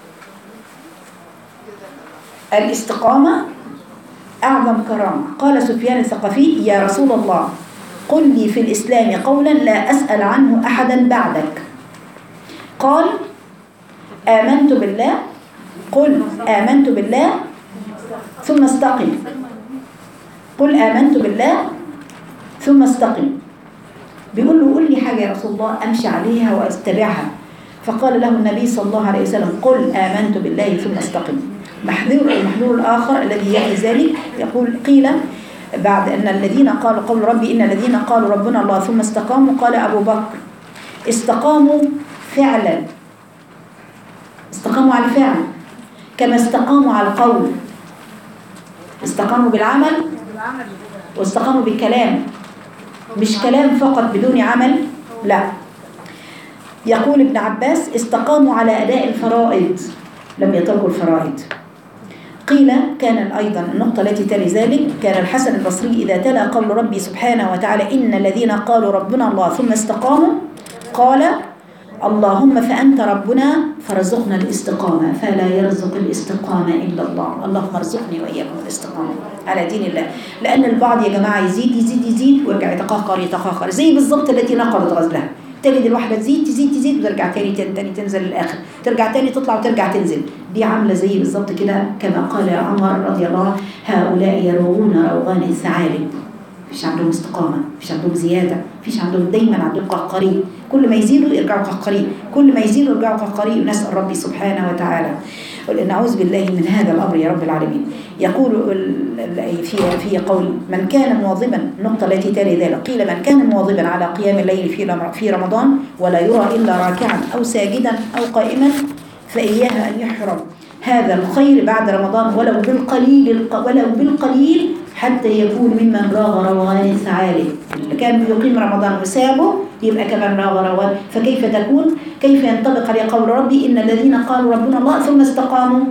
الاستقامة أعظم كرامة. قال سفيان الثقفي يا رسول الله قل لي في الإسلام قولا لا أسأل عنه أحدا بعدك. قال آمنت بالله. قل آمنت بالله ثم استقم. قل آمنت بالله ثم استقم. بيقول له قل لي حاجة يا رسول الله أمشي عليها وأتبعها. فقال له النبي صلى الله عليه وسلم قل آمنت بالله ثم استقم. محذور المحذور الآخر الذي يأتي ذلك يقول قيل بعد أن الذين قالوا قول ربي إن الذين قالوا ربنا الله ثم استقاموا قال أبو بكر استقاموا فعلا، استقاموا على الفعل كما استقاموا على القول. استقاموا بالعمل واستقاموا بالكلام، مش كلام فقط بدون عمل لا. يقول ابن عباس استقاموا على أداء الفرائض لم يتركوا الفرائض. قيل كان أيضا النقطة التي تلي ذلك كان الحسن البصري إذا تلا قول ربي سبحانه وتعالى إن الذين قالوا ربنا الله ثم استقاموا قال اللهم فأنت ربنا فارزقنا الاستقامة فلا يرزق الاستقامة إلا الله. اللهم ارزقني وإياكم الاستقامة على دين الله. لأن البعض يا جماعة يزيد يزيد يزيد ويرجع يتقهقر يتقهقر زي بالضبط التي نقضت غزلها. تجد الواحدة تزيد تزيد تزيد وترجع تاني تاني تنزل للآخر، ترجع تاني تطلع وترجع تنزل. دي عاملة زي بالضبط كده كما قال عمر رضي الله عنه هؤلاء يروغون روغان الثعالب. مفيش عندهم استقامة، مفيش عندهم زيادة، مفيش عندهم دايما عندهم قهقري. كل ما يزيدوا يرجعوا قهقري، كل ما يزيدوا يرجعوا قهقري. ونسأل ربي سبحانه وتعالى نعوذ بالله من هذا الأمر يا رب العالمين. يقول في في قول من كان مواظبا النقطة التي تلي ذلك قيل من كان مواظبا على قيام الليل في في رمضان ولا يرى إلا راكعا أو ساجدا أو قائما فإياه أن يحرم هذا الخير بعد رمضان ولو بالقليل ولو بالقليل حتى يكون ممن راغ روغان الثعالب. اللي كان بيقيم رمضان وسابه يبقى كمان راغ روغان. فكيف تكون؟ كيف ينطبق عليه قول ربي إن الذين قالوا ربنا الله ثم استقاموا؟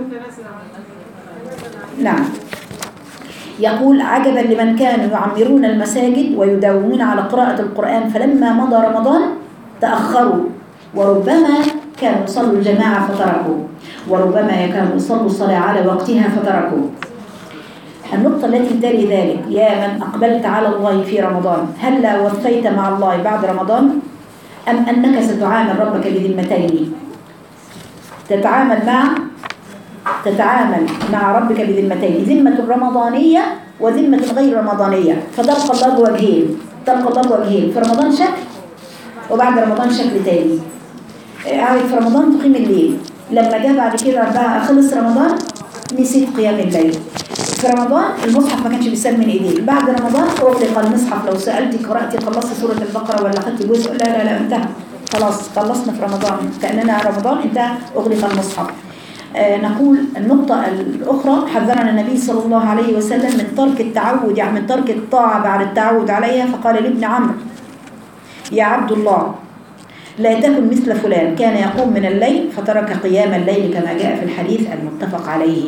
نعم. يقول عجبا لمن كانوا يعمرون المساجد ويداومون على قراءة القرآن فلما مضى رمضان تأخروا وربما كانوا يصلوا الجماعة فتركوا وربما كانوا يصلوا الصلاة على وقتها فتركوا. النقطة التي تلي ذلك يا من أقبلت على الله في رمضان هل لا وفيت مع الله بعد رمضان أم أنك ستعامل ربك بذمتين؟ تتعامل مع تتعامل مع ربك بذمتين، ذمة رمضانية وذمة غير رمضانية. فتلقى الله بوجهين، تلقى الله بوجهين في رمضان شكل وبعد رمضان شكل تاني. قعدت في رمضان تقيم الليل، لما جاء بعد كده بقى خلص رمضان نسيت قيام الليل. في رمضان المصحف ما كانش بيسال من ايديه، بعد رمضان اغلق المصحف، لو سالتي قراتي خلصتي سوره البقره ولا خدتي جزء، لا لا لا انتهى خلاص، خلصنا في رمضان كاننا رمضان انتهى، اغلق المصحف. آه نقول النقطة الأخرى، حذرنا النبي صلى الله عليه وسلم من ترك التعود، يعني من ترك الطاعة بعد التعود عليها، فقال لابن عمرو يا عبد الله لا تكن مثل فلان كان يقوم من الليل فترك قيام الليل كما جاء في الحديث المتفق عليه.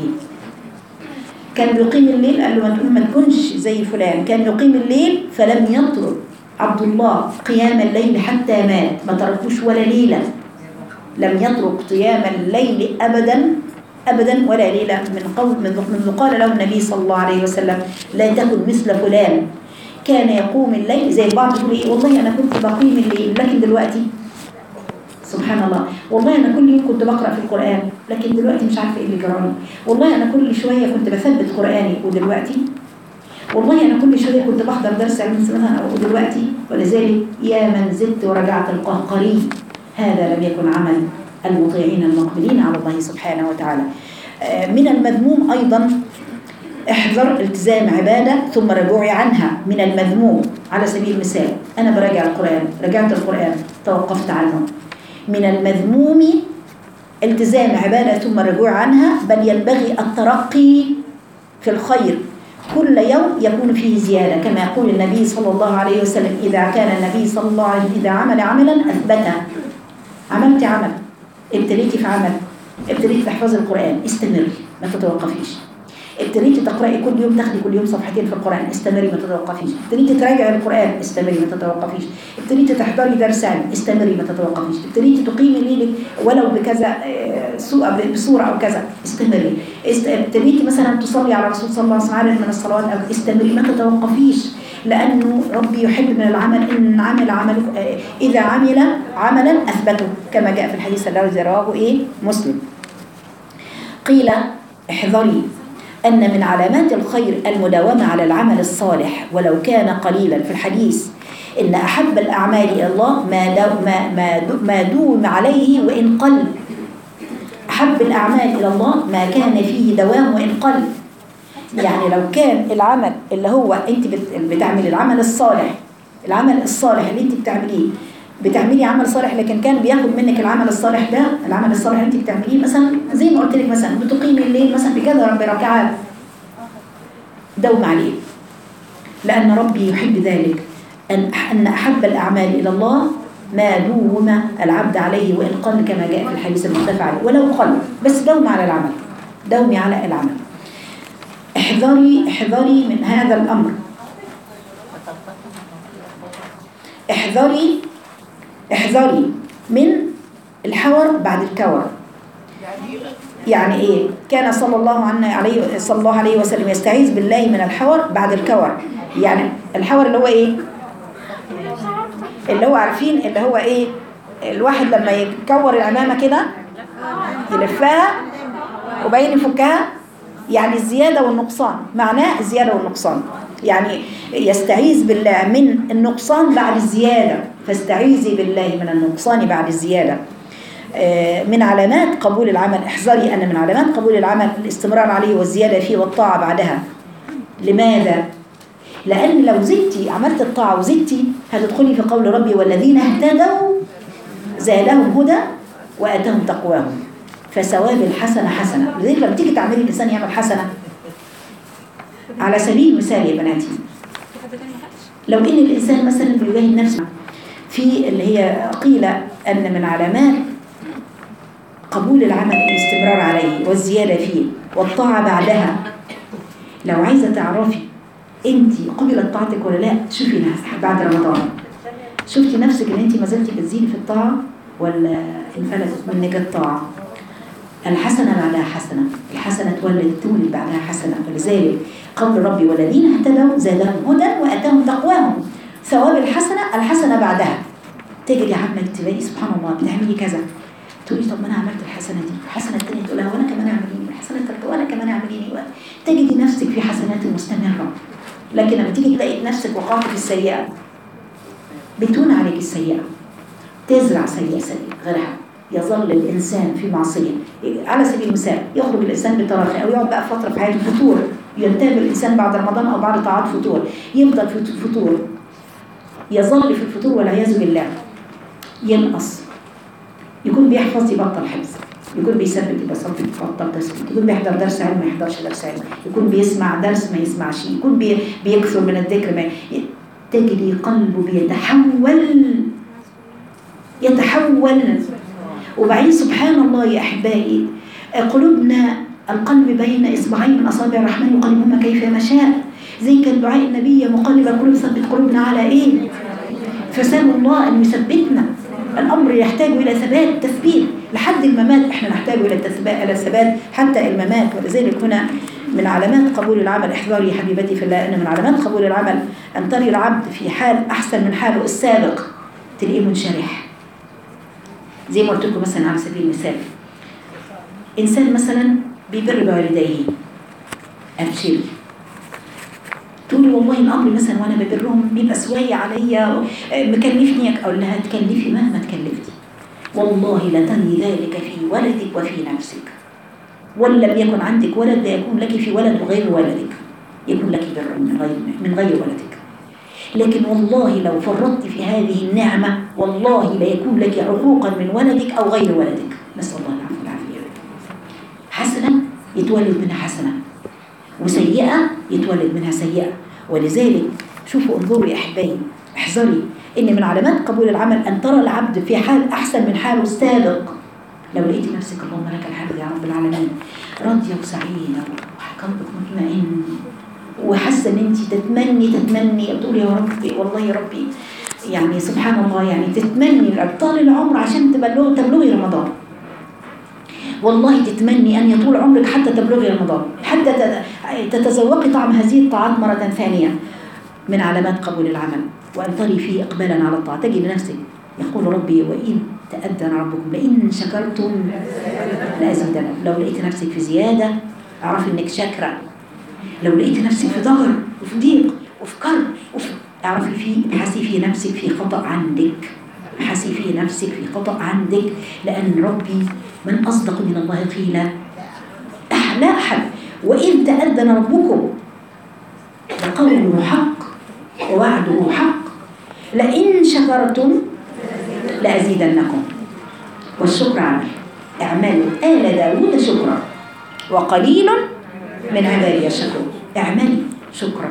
كان يقيم الليل، قال له ما تقول ما تكونش زي فلان كان يقيم الليل فلم يترك عبد الله قيام الليل حتى مات، ما تركوش ولا ليلة، لم يترك قيام الليل أبدا أبدا ولا ليلة، من قول من قال له النبي صلى الله عليه وسلم لا تكن مثل فلان كان يقوم الليل، زي البعض يقول ايه والله أنا كنت بقيم الليل لكن دلوقتي سبحان الله، والله أنا كل يوم كنت بقرأ في القرآن لكن دلوقتي مش عارفة إيه اللي جراني، والله أنا كل شوية كنت بثبت قرآني ودلوقتي، والله أنا كل شوية كنت بحضر درس علم مثلا ودلوقتي. ولذلك يا من زدت ورجعت القهقري، هذا لم يكن عمل المطيعين المقبلين على الله سبحانه وتعالى. من المذموم أيضا احذر التزام عبادة ثم رجوعي عنها، من المذموم على سبيل المثال أنا براجع القرآن، رجعت القرآن توقفت عنه، من المذموم التزام عبادة ثم الرجوع عنها، بل ينبغي الترقي في الخير كل يوم يكون فيه زيادة، كما يقول النبي صلى الله عليه وسلم إذا كان النبي صلى الله عليه وسلم إذا عمل عملا أثبته، عملت عمل ابتديتي في عمل، ابتديتي تحفظي القرآن استمري ما تتوقفيش، ابتديتي تقرأي كل يوم تاخدي كل يوم صفحتين في القرآن استمري ما تتوقفيش، ابتديتي تراجعي القرآن استمري ما تتوقفيش، ابتديتي تحضري درس علم استمري ما تتوقفيش، ابتديتي تقيمي ليلك ولو بكذا بصورة أو كذا استمري، ابتديتي مثلا تصلي على رسول صلى الله عليه وسلم من الصلوات أو استمري ما تتوقفيش، لأنه ربي يحب من العمل إن عمل عمل إذا عمل عملا أثبته كما جاء في الحديث الذي رواه إيه مسلم. قيل احذري أن من علامات الخير المداومة على العمل الصالح ولو كان قليلا، في الحديث إن أحب الأعمال إلى الله ما دو ما ما دو ما دوم عليه وإن قل، أحب الأعمال إلى الله ما كان فيه دوام وإن قل، يعني لو كان العمل اللي هو أنت بتعمل العمل الصالح، العمل الصالح اللي أنت بتعمليه بتعملي عمل صالح لكن كان بياخد منك العمل الصالح ده، العمل الصالح اللي انت بتعمليه مثلا زي ما قلت لك مثلا بتقيمي الليل مثلا بكذا بركعات دوم عليه، لأن ربي يحب ذلك، أن أن أحب الأعمال إلى الله ما دوم العبد عليه وإن قل كما جاء في الحديث المتفق عليه، ولو قل بس دوم على العمل، دومي على العمل. احذري احذري من هذا الأمر، احذري احذري من الحور بعد الكور. يعني ايه؟ كان صلى الله عليه صلى الله عليه وسلم يستعيذ بالله من الحور بعد الكور. يعني الحور اللي هو ايه؟ اللي هو عارفين اللي هو ايه؟ الواحد لما يكور العمامة كده يلفها وبين يفكها، يعني الزيادة والنقصان، معناه الزيادة والنقصان، يعني يستعيذ بالله من النقصان بعد الزيادة، فاستعيذي بالله من النقصان بعد الزيادة. من علامات قبول العمل، احذري أن من علامات قبول العمل الاستمرار عليه والزيادة فيه والطاعة بعدها. لماذا؟ لأن لو زدتي عملت الطاعة وزدتي هتدخلي في قول ربي والذين اهتدوا زادهم هدى وآتاهم تقواهم فثواب الحسنة حسنة. لذلك لما تيجي تعملي الإنسان يعمل حسنة على سبيل المثال يا بناتي، لو إن الإنسان مثلا بيجاهد نفسه في اللي هي قيل أن من علامات قبول العمل الاستمرار عليه والزيادة فيه والطاعة بعدها. لو عايزة تعرفي أنت قبلت طاعتك ولا لا، شوفي نفسك بعد رمضان، شفتي نفسك أن أنت ما زلتي بتزيدي في الطاعة ولا انفلتت منك الطاعة. الحسنة بعدها حسنة، الحسنة تولد تولد بعدها حسنة. ولذلك قول ربي والذين اهتدوا زادهم هدى وآتاهم تقواهم، ثواب الحسنة الحسنة بعدها. تجد يا عمك تلاقي سبحان الله بتعملي كذا، تقولي طب ما انا عملت الحسنه دي، الحسنه الثانيه تقولها وانا كمان اعمليني، الحسنه الثالثه وانا كمان اعمليني، تجدي نفسك في حسنات مستمره. لكن لما تيجي تلاقي نفسك وقعت في السيئه بتون عليك السيئه، تزرع سيئه سيئه غيرها، يظل الإنسان في معصية. على سبيل المثال يخرج الإنسان بتراخي أو يقعد بقى فترة في حياته فتور، ينتهي الإنسان بعد رمضان أو بعد طاعات فتور، يفضل في فتور، يظل في الفتور والعياذ بالله، ينقص، يكون بيحفظ يبطل حفظ، يكون بيثبت يبطل يبطل تثبيت، يكون بيحضر درس علم ما يحضرش درس علم، يكون بيسمع درس ما يسمعش، يكون بي بيكثر من الذكر ما ي... تجري قلبه بيتحول يتحول. وبعدين سبحان الله يا أحبائي، قلوبنا القلب بين إصبعين من أصابع الرحمن يقلبهما كيف ما شاء، زي كان دعاء النبي مقلب القلوب ثبت قلوبنا على إيه؟ فسألوا الله أن يثبتنا. الأمر يحتاج إلى ثبات تثبيت لحد الممات، إحنا نحتاج إلى التثبات إلى الثبات حتى الممات. ولذلك هنا من علامات قبول العمل، احذري يا حبيبتي في الله، أن من علامات قبول العمل أن تري العبد في حال أحسن من حاله السابق، تلاقيه منشرح. زي ما قلت لكم مثلا على سبيل المثال، إنسان مثلا بيبر بوالديه، أبشري تقولي والله الأمر مثلا وأنا ببرهم بيبقى سواي عليا مكلفني، أقول لها تكلفي مهما تكلفتي والله لا تري ذلك في ولدك وفي نفسك، وإن لم يكن عندك ولد لا يكون لك في ولد غير ولدك، يكون لك بر من غير من غير ولدك. لكن والله لو فرطت في هذه النعمة والله لا يكون لك عقوقا من ولدك أو غير ولدك، نسأل الله العافية والعافية. حسنة يتولد منها حسنة، وسيئة يتولد منها سيئة. ولذلك شوفوا انظروا يا أحبائي، احذري إن من علامات قبول العمل أن ترى العبد في حال أحسن من حاله السابق. لو لقيت نفسك اللهم لك الحمد يا رب العالمين راضية وسعيدة وقلبك مطمئن وحاسة ان انت تتمني تتمني تقولي يا ربي والله يا ربي، يعني سبحان الله، يعني تتمني طال العمر عشان تبلغ تبلغي رمضان، والله تتمني ان يطول عمرك حتى تبلغي رمضان، حتى تتذوقي طعم هذه الطاعات مرة ثانية. من علامات قبول العمل وان تري فيه اقبالا على الطاعة، تجي لنفسك يقول ربي وإن تأذن ربكم لئن شكرتم لأزيدنكم. لو لقيت نفسك في زيادة اعرفي انك شاكرة، لو لقيت نفسك في ضغر وفي ضيق وفي كرب اعرفي في ابحثي في نفسك في خطأ عندك، ابحثي في نفسك في خطأ عندك، لأن ربي من أصدق من الله قيلا لا أحد. وإن تأذن ربكم لقوله حق ووعده حق لئن شكرتم لأزيدنكم. والشكر عمل، اعملوا آل داود شكرا وقليل من عبادي الشكور. اعملي شكرا.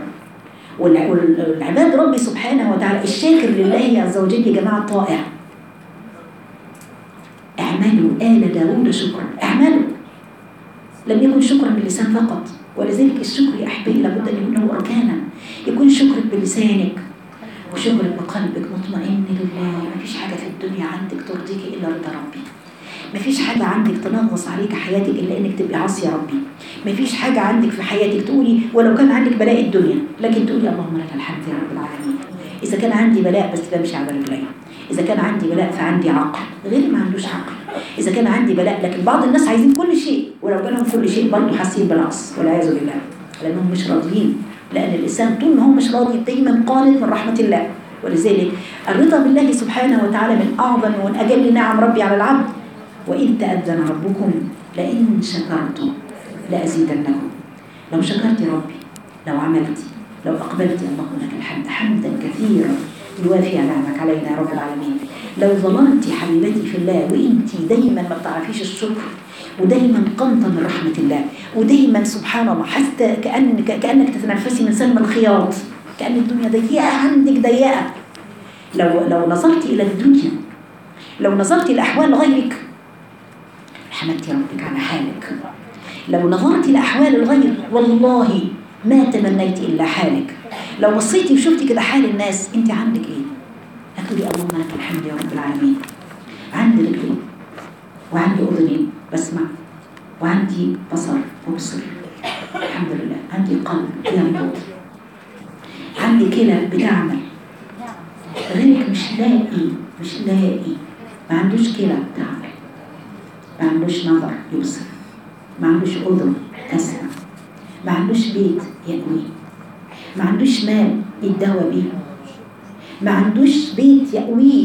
والعباد ربي سبحانه وتعالى الشاكر لله عز وجل يا جماعة طائع. اعملوا آل داود شكرا، اعملوا، لم يكن شكرا باللسان فقط. ولذلك الشكر يا أحبائي لابد أن يكون له أركانا، يكون شكرك بلسانك وشكرك بقلبك مطمئن لله. ما فيش حاجة في الدنيا عندك ترضيك إلا رضا ربي، ما فيش حاجة عندك تنغص عليك حياتك إلا إنك تبقي عاصية ربي، ما فيش حاجة عندك في حياتك تقولي ولو كان عندك بلاء الدنيا لكن تقولي اللهم لك الحمد يا رب العالمين. إذا كان عندي بلاء بس بمشي على رجلي، إذا كان عندي بلاء فعندي عقل، غير ما عندوش عقل. إذا كان عندي بلاء، لكن بعض الناس عايزين كل شيء ولو كانوا كل شيء برضه حاسين بنقص والعياذ بالله، لأنهم مش راضيين. لأن الإنسان طول ما هو مش راضي دايما قانط من رحمة الله. ولذلك الرضا بالله سبحانه وتعالى من أعظم ومن أجل نعم ربي على العبد. وإن تأذن ربكم لئن شكرتم لأزيدنكم. لو شكرت ربي، لو عملتي، لو أقبلتي اللهم لك الحمد حمدا كثيرا يوافي نعمك علينا يا رب العالمين. لو ظللتي حبيبتي في الله وإنتي دايما ما بتعرفيش الشكر ودايما قنطة من رحمة الله ودايما سبحان الله حتى كأنك, كأنك تتنفسي من سلم الخياط، كأن الدنيا ضيقة عندك ضيقة. لو, لو نظرت إلى الدنيا، لو نظرت إلى أحوال غيرك حمدتي ربك على حالك. لو نظرت لأحوال الغير والله ما تمنيت إلا حالك. لو بصيتي وشفتي كده حال الناس انت عندك ايه؟ هتقولي اللهم لك الحمد يا رب العالمين. عندي رجلين وعندي أذنين بسمع وعندي بصر وبصر الحمد لله، عندي قلب ينبض، عندي كلى بتعمل. غيرك مش لاقي مش لاقي ما عندوش كلى بتعمل، ما عندوش نظر يبصر، ما عندوش أذن تسمع، ما عندوش بيت يأوي، ما عندوش مال يتداوى بيه، ما عندوش بيت يأويه،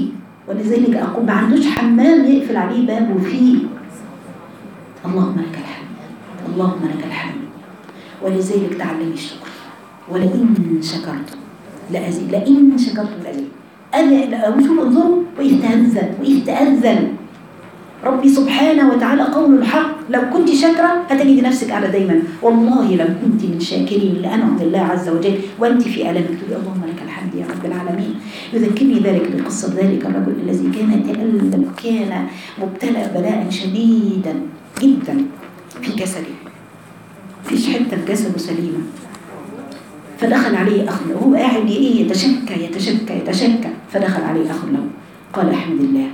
ولذلك أقول ما عندوش حمام يقفل عليه بابه فيه. اللهم لك الحمد، اللهم لك الحمد. ولذلك تعلمي الشكر. ولئن شكرتم لأزيد، لئن شكرتم لأزيد. أنا وشوف انظروا وإذ تأذن وإذ تأذن ربي سبحانه وتعالى قول الحق. لو كنت شاكرة هتجد نفسك على دايما. والله لو كنت من شاكرين لأنعم الله عز وجل وأنت في ألمك تقولي اللهم لك الحمد يا رب العالمين. يذكرني ذلك بقصة ذلك الرجل الذي كان يتألم، كان مبتلى بلاء شديدا جدا في جسده، فيش حتة في جسده سليمة. فدخل عليه أخ له وهو قاعد إيه يتشكى يتشكى يتشكى، فدخل عليه أخ له قال الحمد لله،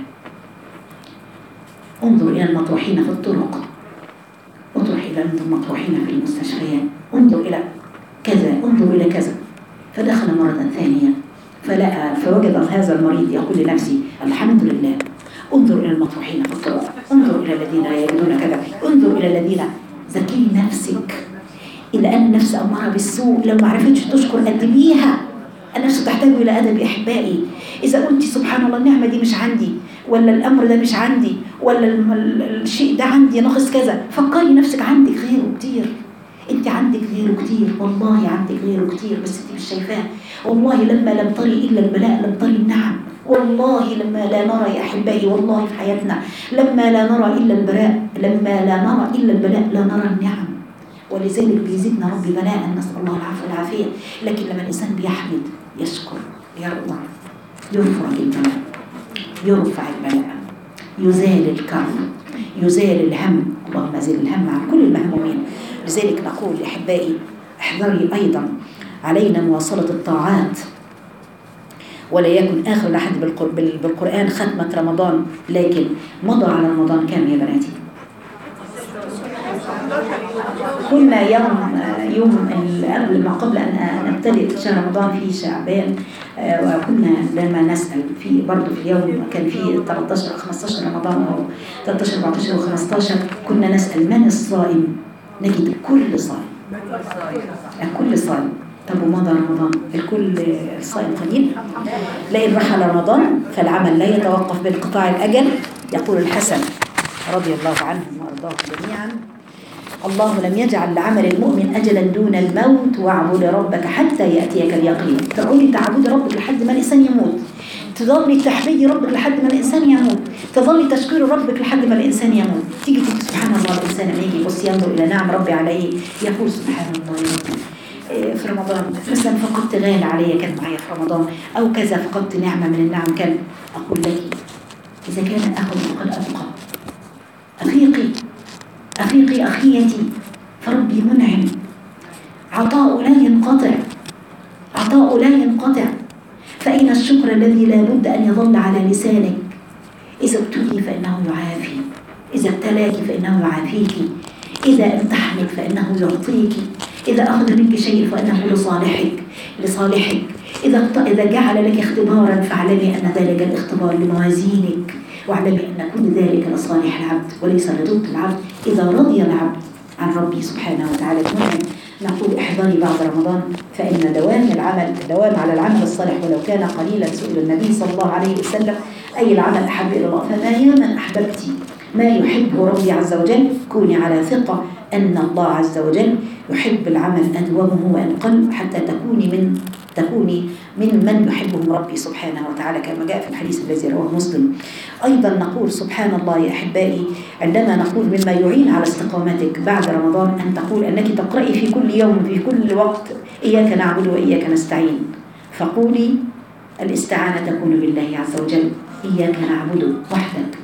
انظر إلى المطروحين في الطرق، اطرح إلى المطروحين في المستشفيات، انظر إلى كذا، انظر إلى كذا. فدخل مرة ثانية فلقى فوجد هذا المريض يقول لنفسه الحمد لله، انظر إلى المطروحين في الطرق، انظر إلى الذين لا يجدون كذا، انظر إلى الذين. ذكري نفسك، إلى أن النفس أمارة بالسوء، لو ما عرفتش تشكر أدبيها. النفس تحتاج إلى أدب أحبائي. إذا قلت سبحان الله النعمة دي مش عندي، ولا الأمر ده مش عندي، ولا الشيء ده عندي ناقص كذا، فكري نفسك عندك غيره كتير. أنت عندك غيره كتير، والله عندك غيره كتير بس أنت مش شايفاه. والله لما لم تري إلا البلاء لم تري النعم. والله لما لا نرى يا أحبائي، والله في حياتنا لما لا نرى إلا البلاء، لما لا نرى إلا البلاء لا نرى النعم. ولذلك بيزيدنا ربي بلاء، نسأل الله العفو والعافية. لكن لما الإنسان بيحمد يشكر يرضى يرفع البلاء، يرفع البلاء، يزال الكرب، يزال الهم. اللهم زال الهم عن كل المهمومين. لذلك نقول أحبائي احذري أيضا علينا مواصلة الطاعات، ولا يكن آخر لحد بالقرآن ختمة رمضان. لكن مضى على رمضان كام يا بناتي؟ كنا يوم يوم قبل ما قبل أن نبتدئ شهر رمضان في شعبان، وكنا لما نسأل في برضه في اليوم كان في ثلاثة عشر خمسة عشر رمضان أو ثلاثة عشر أربعة عشر وخمسة عشر، كنا نسأل من الصائم، نجد كل صائم، الكل صائم. طب ومضى رمضان الكل الصائم قليل؟ لئن رحل رمضان فالعمل لا يتوقف بانقطاع الأجل. يقول الحسن رضي الله عنهم وأرضاهم جميعا: الله لم يجعل لعمل المؤمن أجلا دون الموت، واعبد ربك حتى يأتيك اليقين. تقولي تعبدي ربك لحد ما الإنسان يموت، تظلي تحمدي ربك لحد ما الإنسان يموت، تظلي تشكري ربك لحد ما الإنسان يموت. تيجي تقول سبحان الله، الإنسان لما يجي يبص ينظر إلى نعم ربي عليه يقول سبحان الله يا رب. في رمضان مثلا فقدت غالي عليا كان معايا في رمضان، أو كذا فقدت نعمة من النعم كان. أقول لك إذا كان أخذ فقد أبقى. أفيقي أفيقي أخيتي، فربي منعم، عطاء لا ينقطع، عطاء لا ينقطع. فأين الشكر الذي لا بد أن يظل على لسانك؟ إذا ابتلي فإنه يعافي، إذا ابتلاك فإنه يعافيك، إذا امتحنك فإنه يعطيك، إذا أخذ منك شيء فإنه لصالحك لصالحك، إذا إذا جعل لك اختبارا فاعلمي أن ذلك الاختبار لموازينك، واعلمي أن كل ذلك لصالح العبد وليس لضد العبد إذا رضي العبد عن ربي سبحانه وتعالى. المهم نقول احذري بعد رمضان، فإن دوام العمل دوام على العمل الصالح ولو كان قليلا. سئل النبي صلى الله عليه وسلم: أي العمل أحب إلى الله؟ فما يا من أحببتي ما يحبه ربي عز وجل. كوني على ثقة أن الله عز وجل يحب العمل أدومه وإن قل، حتى تكوني من تكوني من من يحبهم ربي سبحانه وتعالى كما جاء في الحديث الذي رواه مسلم. أيضا نقول سبحان الله يا أحبائي، عندما نقول مما يعين على استقامتك بعد رمضان أن تقول أنك تقرأي في كل يوم في كل وقت إياك نعبد وإياك نستعين. فقولي الاستعانة تكون بالله عز وجل، إياك نعبد وحدك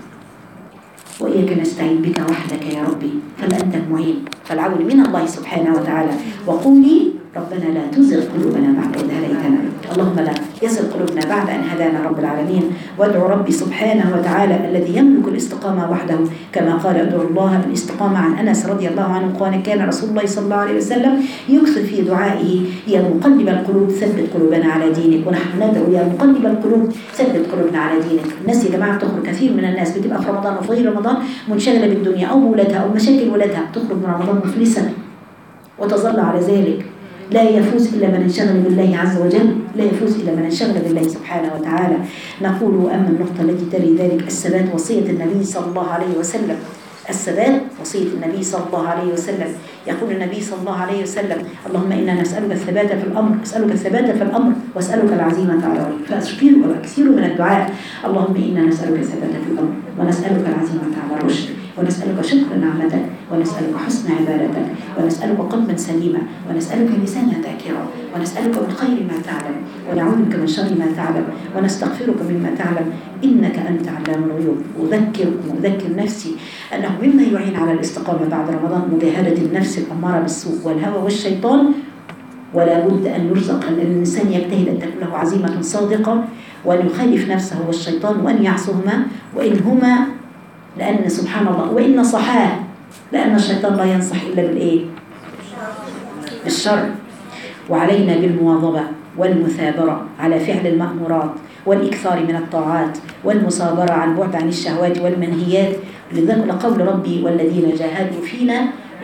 وإياك نستعين بك وحدك يا ربي، فلأنت المعين، فالعون من الله سبحانه وتعالى. وقولي ربنا لا تزغ قلوبنا بعد إذ هديتنا، اللهم لا يزغ قلوبنا بعد أن هدانا رب العالمين. وادعو ربي سبحانه وتعالى الذي يملك الاستقامة وحده، كما قال ادعو الله بالاستقامة. عن أنس رضي الله عنه قال: كان رسول الله صلى الله عليه وسلم يكثر في دعائه: يا مقلب القلوب ثبت قلوبنا على دينك. ونحن ندعو يا مقلب القلوب ثبت قلوبنا على دينك. الناس يا جماعة بتخرج، كثير من الناس بتبقى في رمضان وفي غير رمضان منشغلة بالدنيا أو بولادها أو مشاكل ولادها، تخرج من رمضان مفلسة وتظل على ذلك. لا يفوز إلا من انشغل بالله عز وجل، لا يفوز إلا من انشغل بالله سبحانه وتعالى. نقول أما النقطة التي تلي ذلك الثبات وصية النبي صلى الله عليه وسلم، الثبات وصية النبي صلى الله عليه وسلم. يقول النبي صلى الله عليه وسلم: اللهم إنا نسألك الثبات في الأمر، أسألك الثبات في الأمر وأسألك العزيمة على الأمر. فأكثر وأكثر من الدعاء: اللهم إنا نسألك الثبات في الأمر ونسألك العزيمة على الرشد ونسألك شكر نعمتك ونسألك حسن عبادتك ونسألك قلبا سليما ونسألك لسانا ذاكرا ونسألك من خير ما تعلم ونعوذ بك من شر ما تعلم ونستغفرك مما تعلم إنك أنت علام الغيوب. أذكركم وأذكر نفسي أنه مما يعين على الاستقامة بعد رمضان مجاهدة النفس الأمارة بالسوء والهوى والشيطان، ولا بد أن يرزق أن الإنسان يجتهد أن تكون له عزيمة صادقة وأن يخالف نفسه والشيطان وأن يعصهما وإن هما، لأن سبحان الله وإن صحاه، لأن الشيطان لا ينصح إلا بالإيه؟ بالشر. وعلينا بالمواظبة والمثابرة على فعل المأمورات والإكثار من الطاعات والمصابرة عن بعد عن الشهوات والمنهيات. لذلك لقول ربي: والذين جاهدوا فينا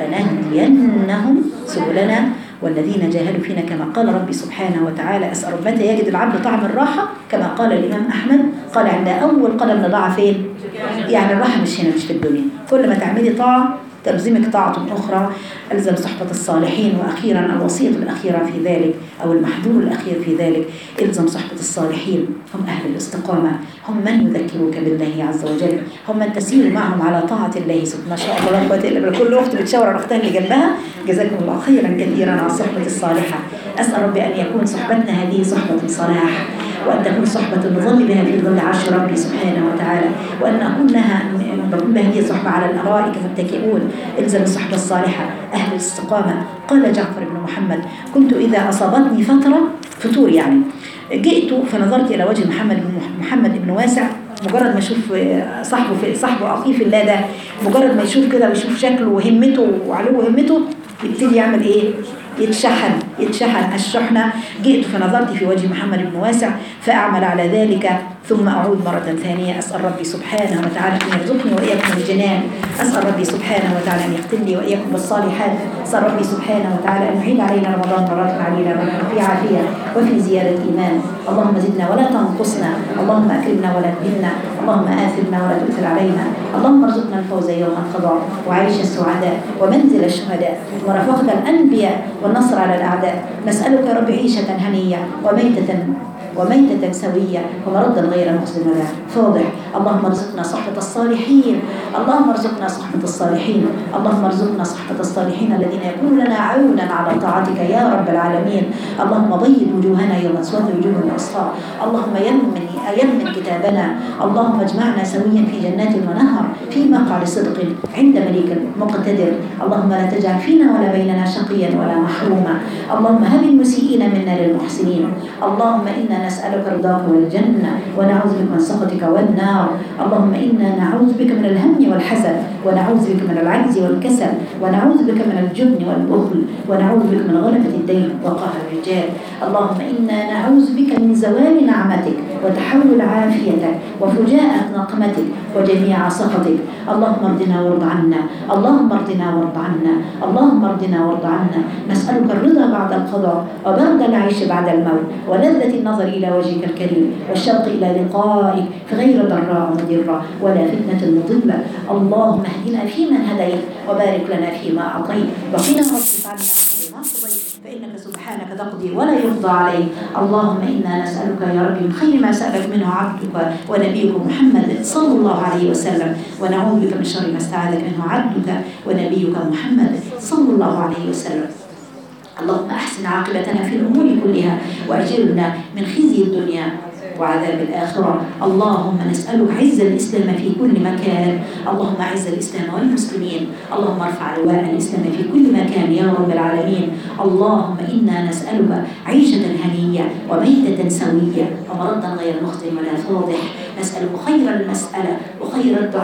لنهدينهم سبلنا والذين جاهدوا فينا، كما قال ربي سبحانه وتعالى. أسأل متى يجد العبد طعم الراحة؟ كما قال الإمام أحمد، قال: عند أول قدم نضع فين؟ يعني الراحة مش هنا، مش في الدنيا. كل ما تعملي طاعة تلزمك طاعة أخرى، ألزم صحبة الصالحين. وأخيرا الوصية الأخيرة في ذلك أو المحظور الأخير في ذلك: إلزم صحبة الصالحين، هم أهل الاستقامة، هم من يذكروك بالله عز وجل، هم من تسير معهم على طاعة الله سبحانه. ما شاء الله لا قوة إلا بالله. كل أخت بتشاور على أختها اللي جنبها: جزاكم الله خيرا كثيرا على الصحبة الصالحة. أسأل ربي أن يكون صحبتنا هذه صحبة صلاح، وأن تكون صحبة نظل بها في ظل عرش ربي سبحانه وتعالى، وأن نكون لها نكون بها هذه صحبة على الأرائك متكئون. إلزم الصحبة الصالحة أهل الاستقامة. قال جعفر بن محمد: كنت إذا أصابتني فترة فتور يعني جئت فنظرت إلى وجه محمد بن محمد بن واسع، مجرد ما يشوف صاحبه في صاحبه أخيه في الله ده، مجرد ما يشوف كده ويشوف شكله وهمته وعلو همته يبتدي يعمل إيه؟ يتشحن يتشحن الشحنة. جئت فنظرت في وجه محمد بن واسع فأعمل على ذلك ثم أعود مرة ثانية. أسأل ربي سبحانه وتعالى أن يرزقني وإياكم الجنان، أسأل ربي سبحانه وتعالى أن يختم لي وإياكم بالصالحات، أسأل ربي سبحانه وتعالى أن يعيد علينا رمضان مرات علينا في عافية وفي زيادة إيمان. اللهم زدنا ولا تنقصنا، اللهم أكرمنا ولا تهنا، اللهم آثرنا ولا تؤثر علينا، اللهم ارزقنا الفوز يوم القضاء وعيش السعداء ومنزل الشهداء ورفقة الأنبياء والنصر على الأعداء. نسألك يا رب عيشة هنية وميتة وميتة سوية ومردا غير مخزن ولا فاضح. اللهم ارزقنا صحبة الصالحين، اللهم ارزقنا صحبة الصالحين، اللهم ارزقنا صحبة الصالحين الذين يكونوا لنا عونا على طاعتك يا رب العالمين. اللهم بيض وجوهنا يوم تسود وجوه الأصحاب، اللهم يمن يمن كتابنا، اللهم اجمعنا سويا في جنات ونهر في مقعد صدق عند مليك مقتدر. اللهم لا تجعل فينا ولا بيننا شقيا ولا محروما، اللهم هب المسيئين منا للمحسنين. اللهم إنا نسألك رضاك والجنة ونعوذ بك من سخطك والنار. اللهم إنا نعوذ بك من الهم والحزن ونعوذ بك من العجز والكسل ونعوذ بك من الجبن والبخل ونعوذ بك من غلبة الدين وقهر الرجال. اللهم إنا نعوذ بك من زوال نعمتك وتحول عافيتك وفجاءة نقمتك وجميع سخطك. اللهم ارضنا وارض عنا، اللهم ارضنا وارض عنا، اللهم ارضنا وارض عنا. نسألك الرضا بعد القضاء وبرد العيش بعد الموت ولذة النظر إلى وجهك الكريم والشوق إلى لقائك في غير ضراء مضرة ولا فتنة مضلة. اللهم اهدنا فيمن هديت وبارك لنا فيما أعطيت وقنا واصرف عنا شر ما قضيت فإنك سبحانك تقضي ولا يقضى عليك. اللهم إنا نسألك يا رب من خير ما سألك منه عبدك ونبيك محمد صلى الله عليه وسلم، ونعوذ بك من شر ما استعاذك منه عبدك ونبيك محمد صلى الله عليه وسلم. اللهم أحسن عاقبتنا في الأمور كلها وأجرنا من خزي الدنيا وعذاب الآخرة. اللهم نسألك عز الإسلام في كل مكان، اللهم أعز الإسلام والمسلمين، اللهم ارفع لواء الإسلام في كل مكان يا رب العالمين. اللهم إنا نسألك عيشة هنية وميتة سوية ومرضا غير مخزن ولا فاضح. نسألك خير المسألة وخير الدعاء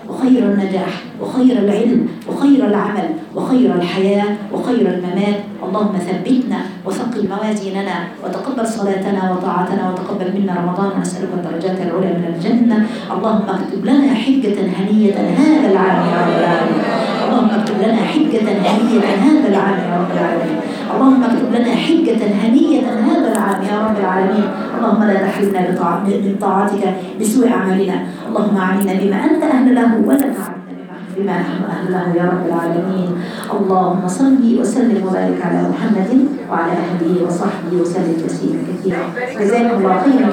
وخير النجاح وخير العلم وخير العمل وخير الحياة وخير الممات. اللهم ثبتنا وثقل موازيننا وتقبل صلاتنا وطاعتنا وتقبل منا رمضان، ونسألك الدرجات العلى من الجنة. اللهم اكتب لنا حجة هنية هذا العام يا رب العالمين. اللهم اكتب لنا حجة هنية هذا العام يا رب العالمين. اللهم اكتب لنا حجة هنية هذا العام يا رب العالمين. اللهم لا تحرمنا من طاعتك بسوء أعمالنا. اللهم أعنا بما أنت أهل له ولا تعلمنا بما نحن أهل له يا رب العالمين. اللهم صل وسلم وبارك على محمد وعلى آله وصحبه وسلم تسليما كثيرا. جزاكم الله خيرا.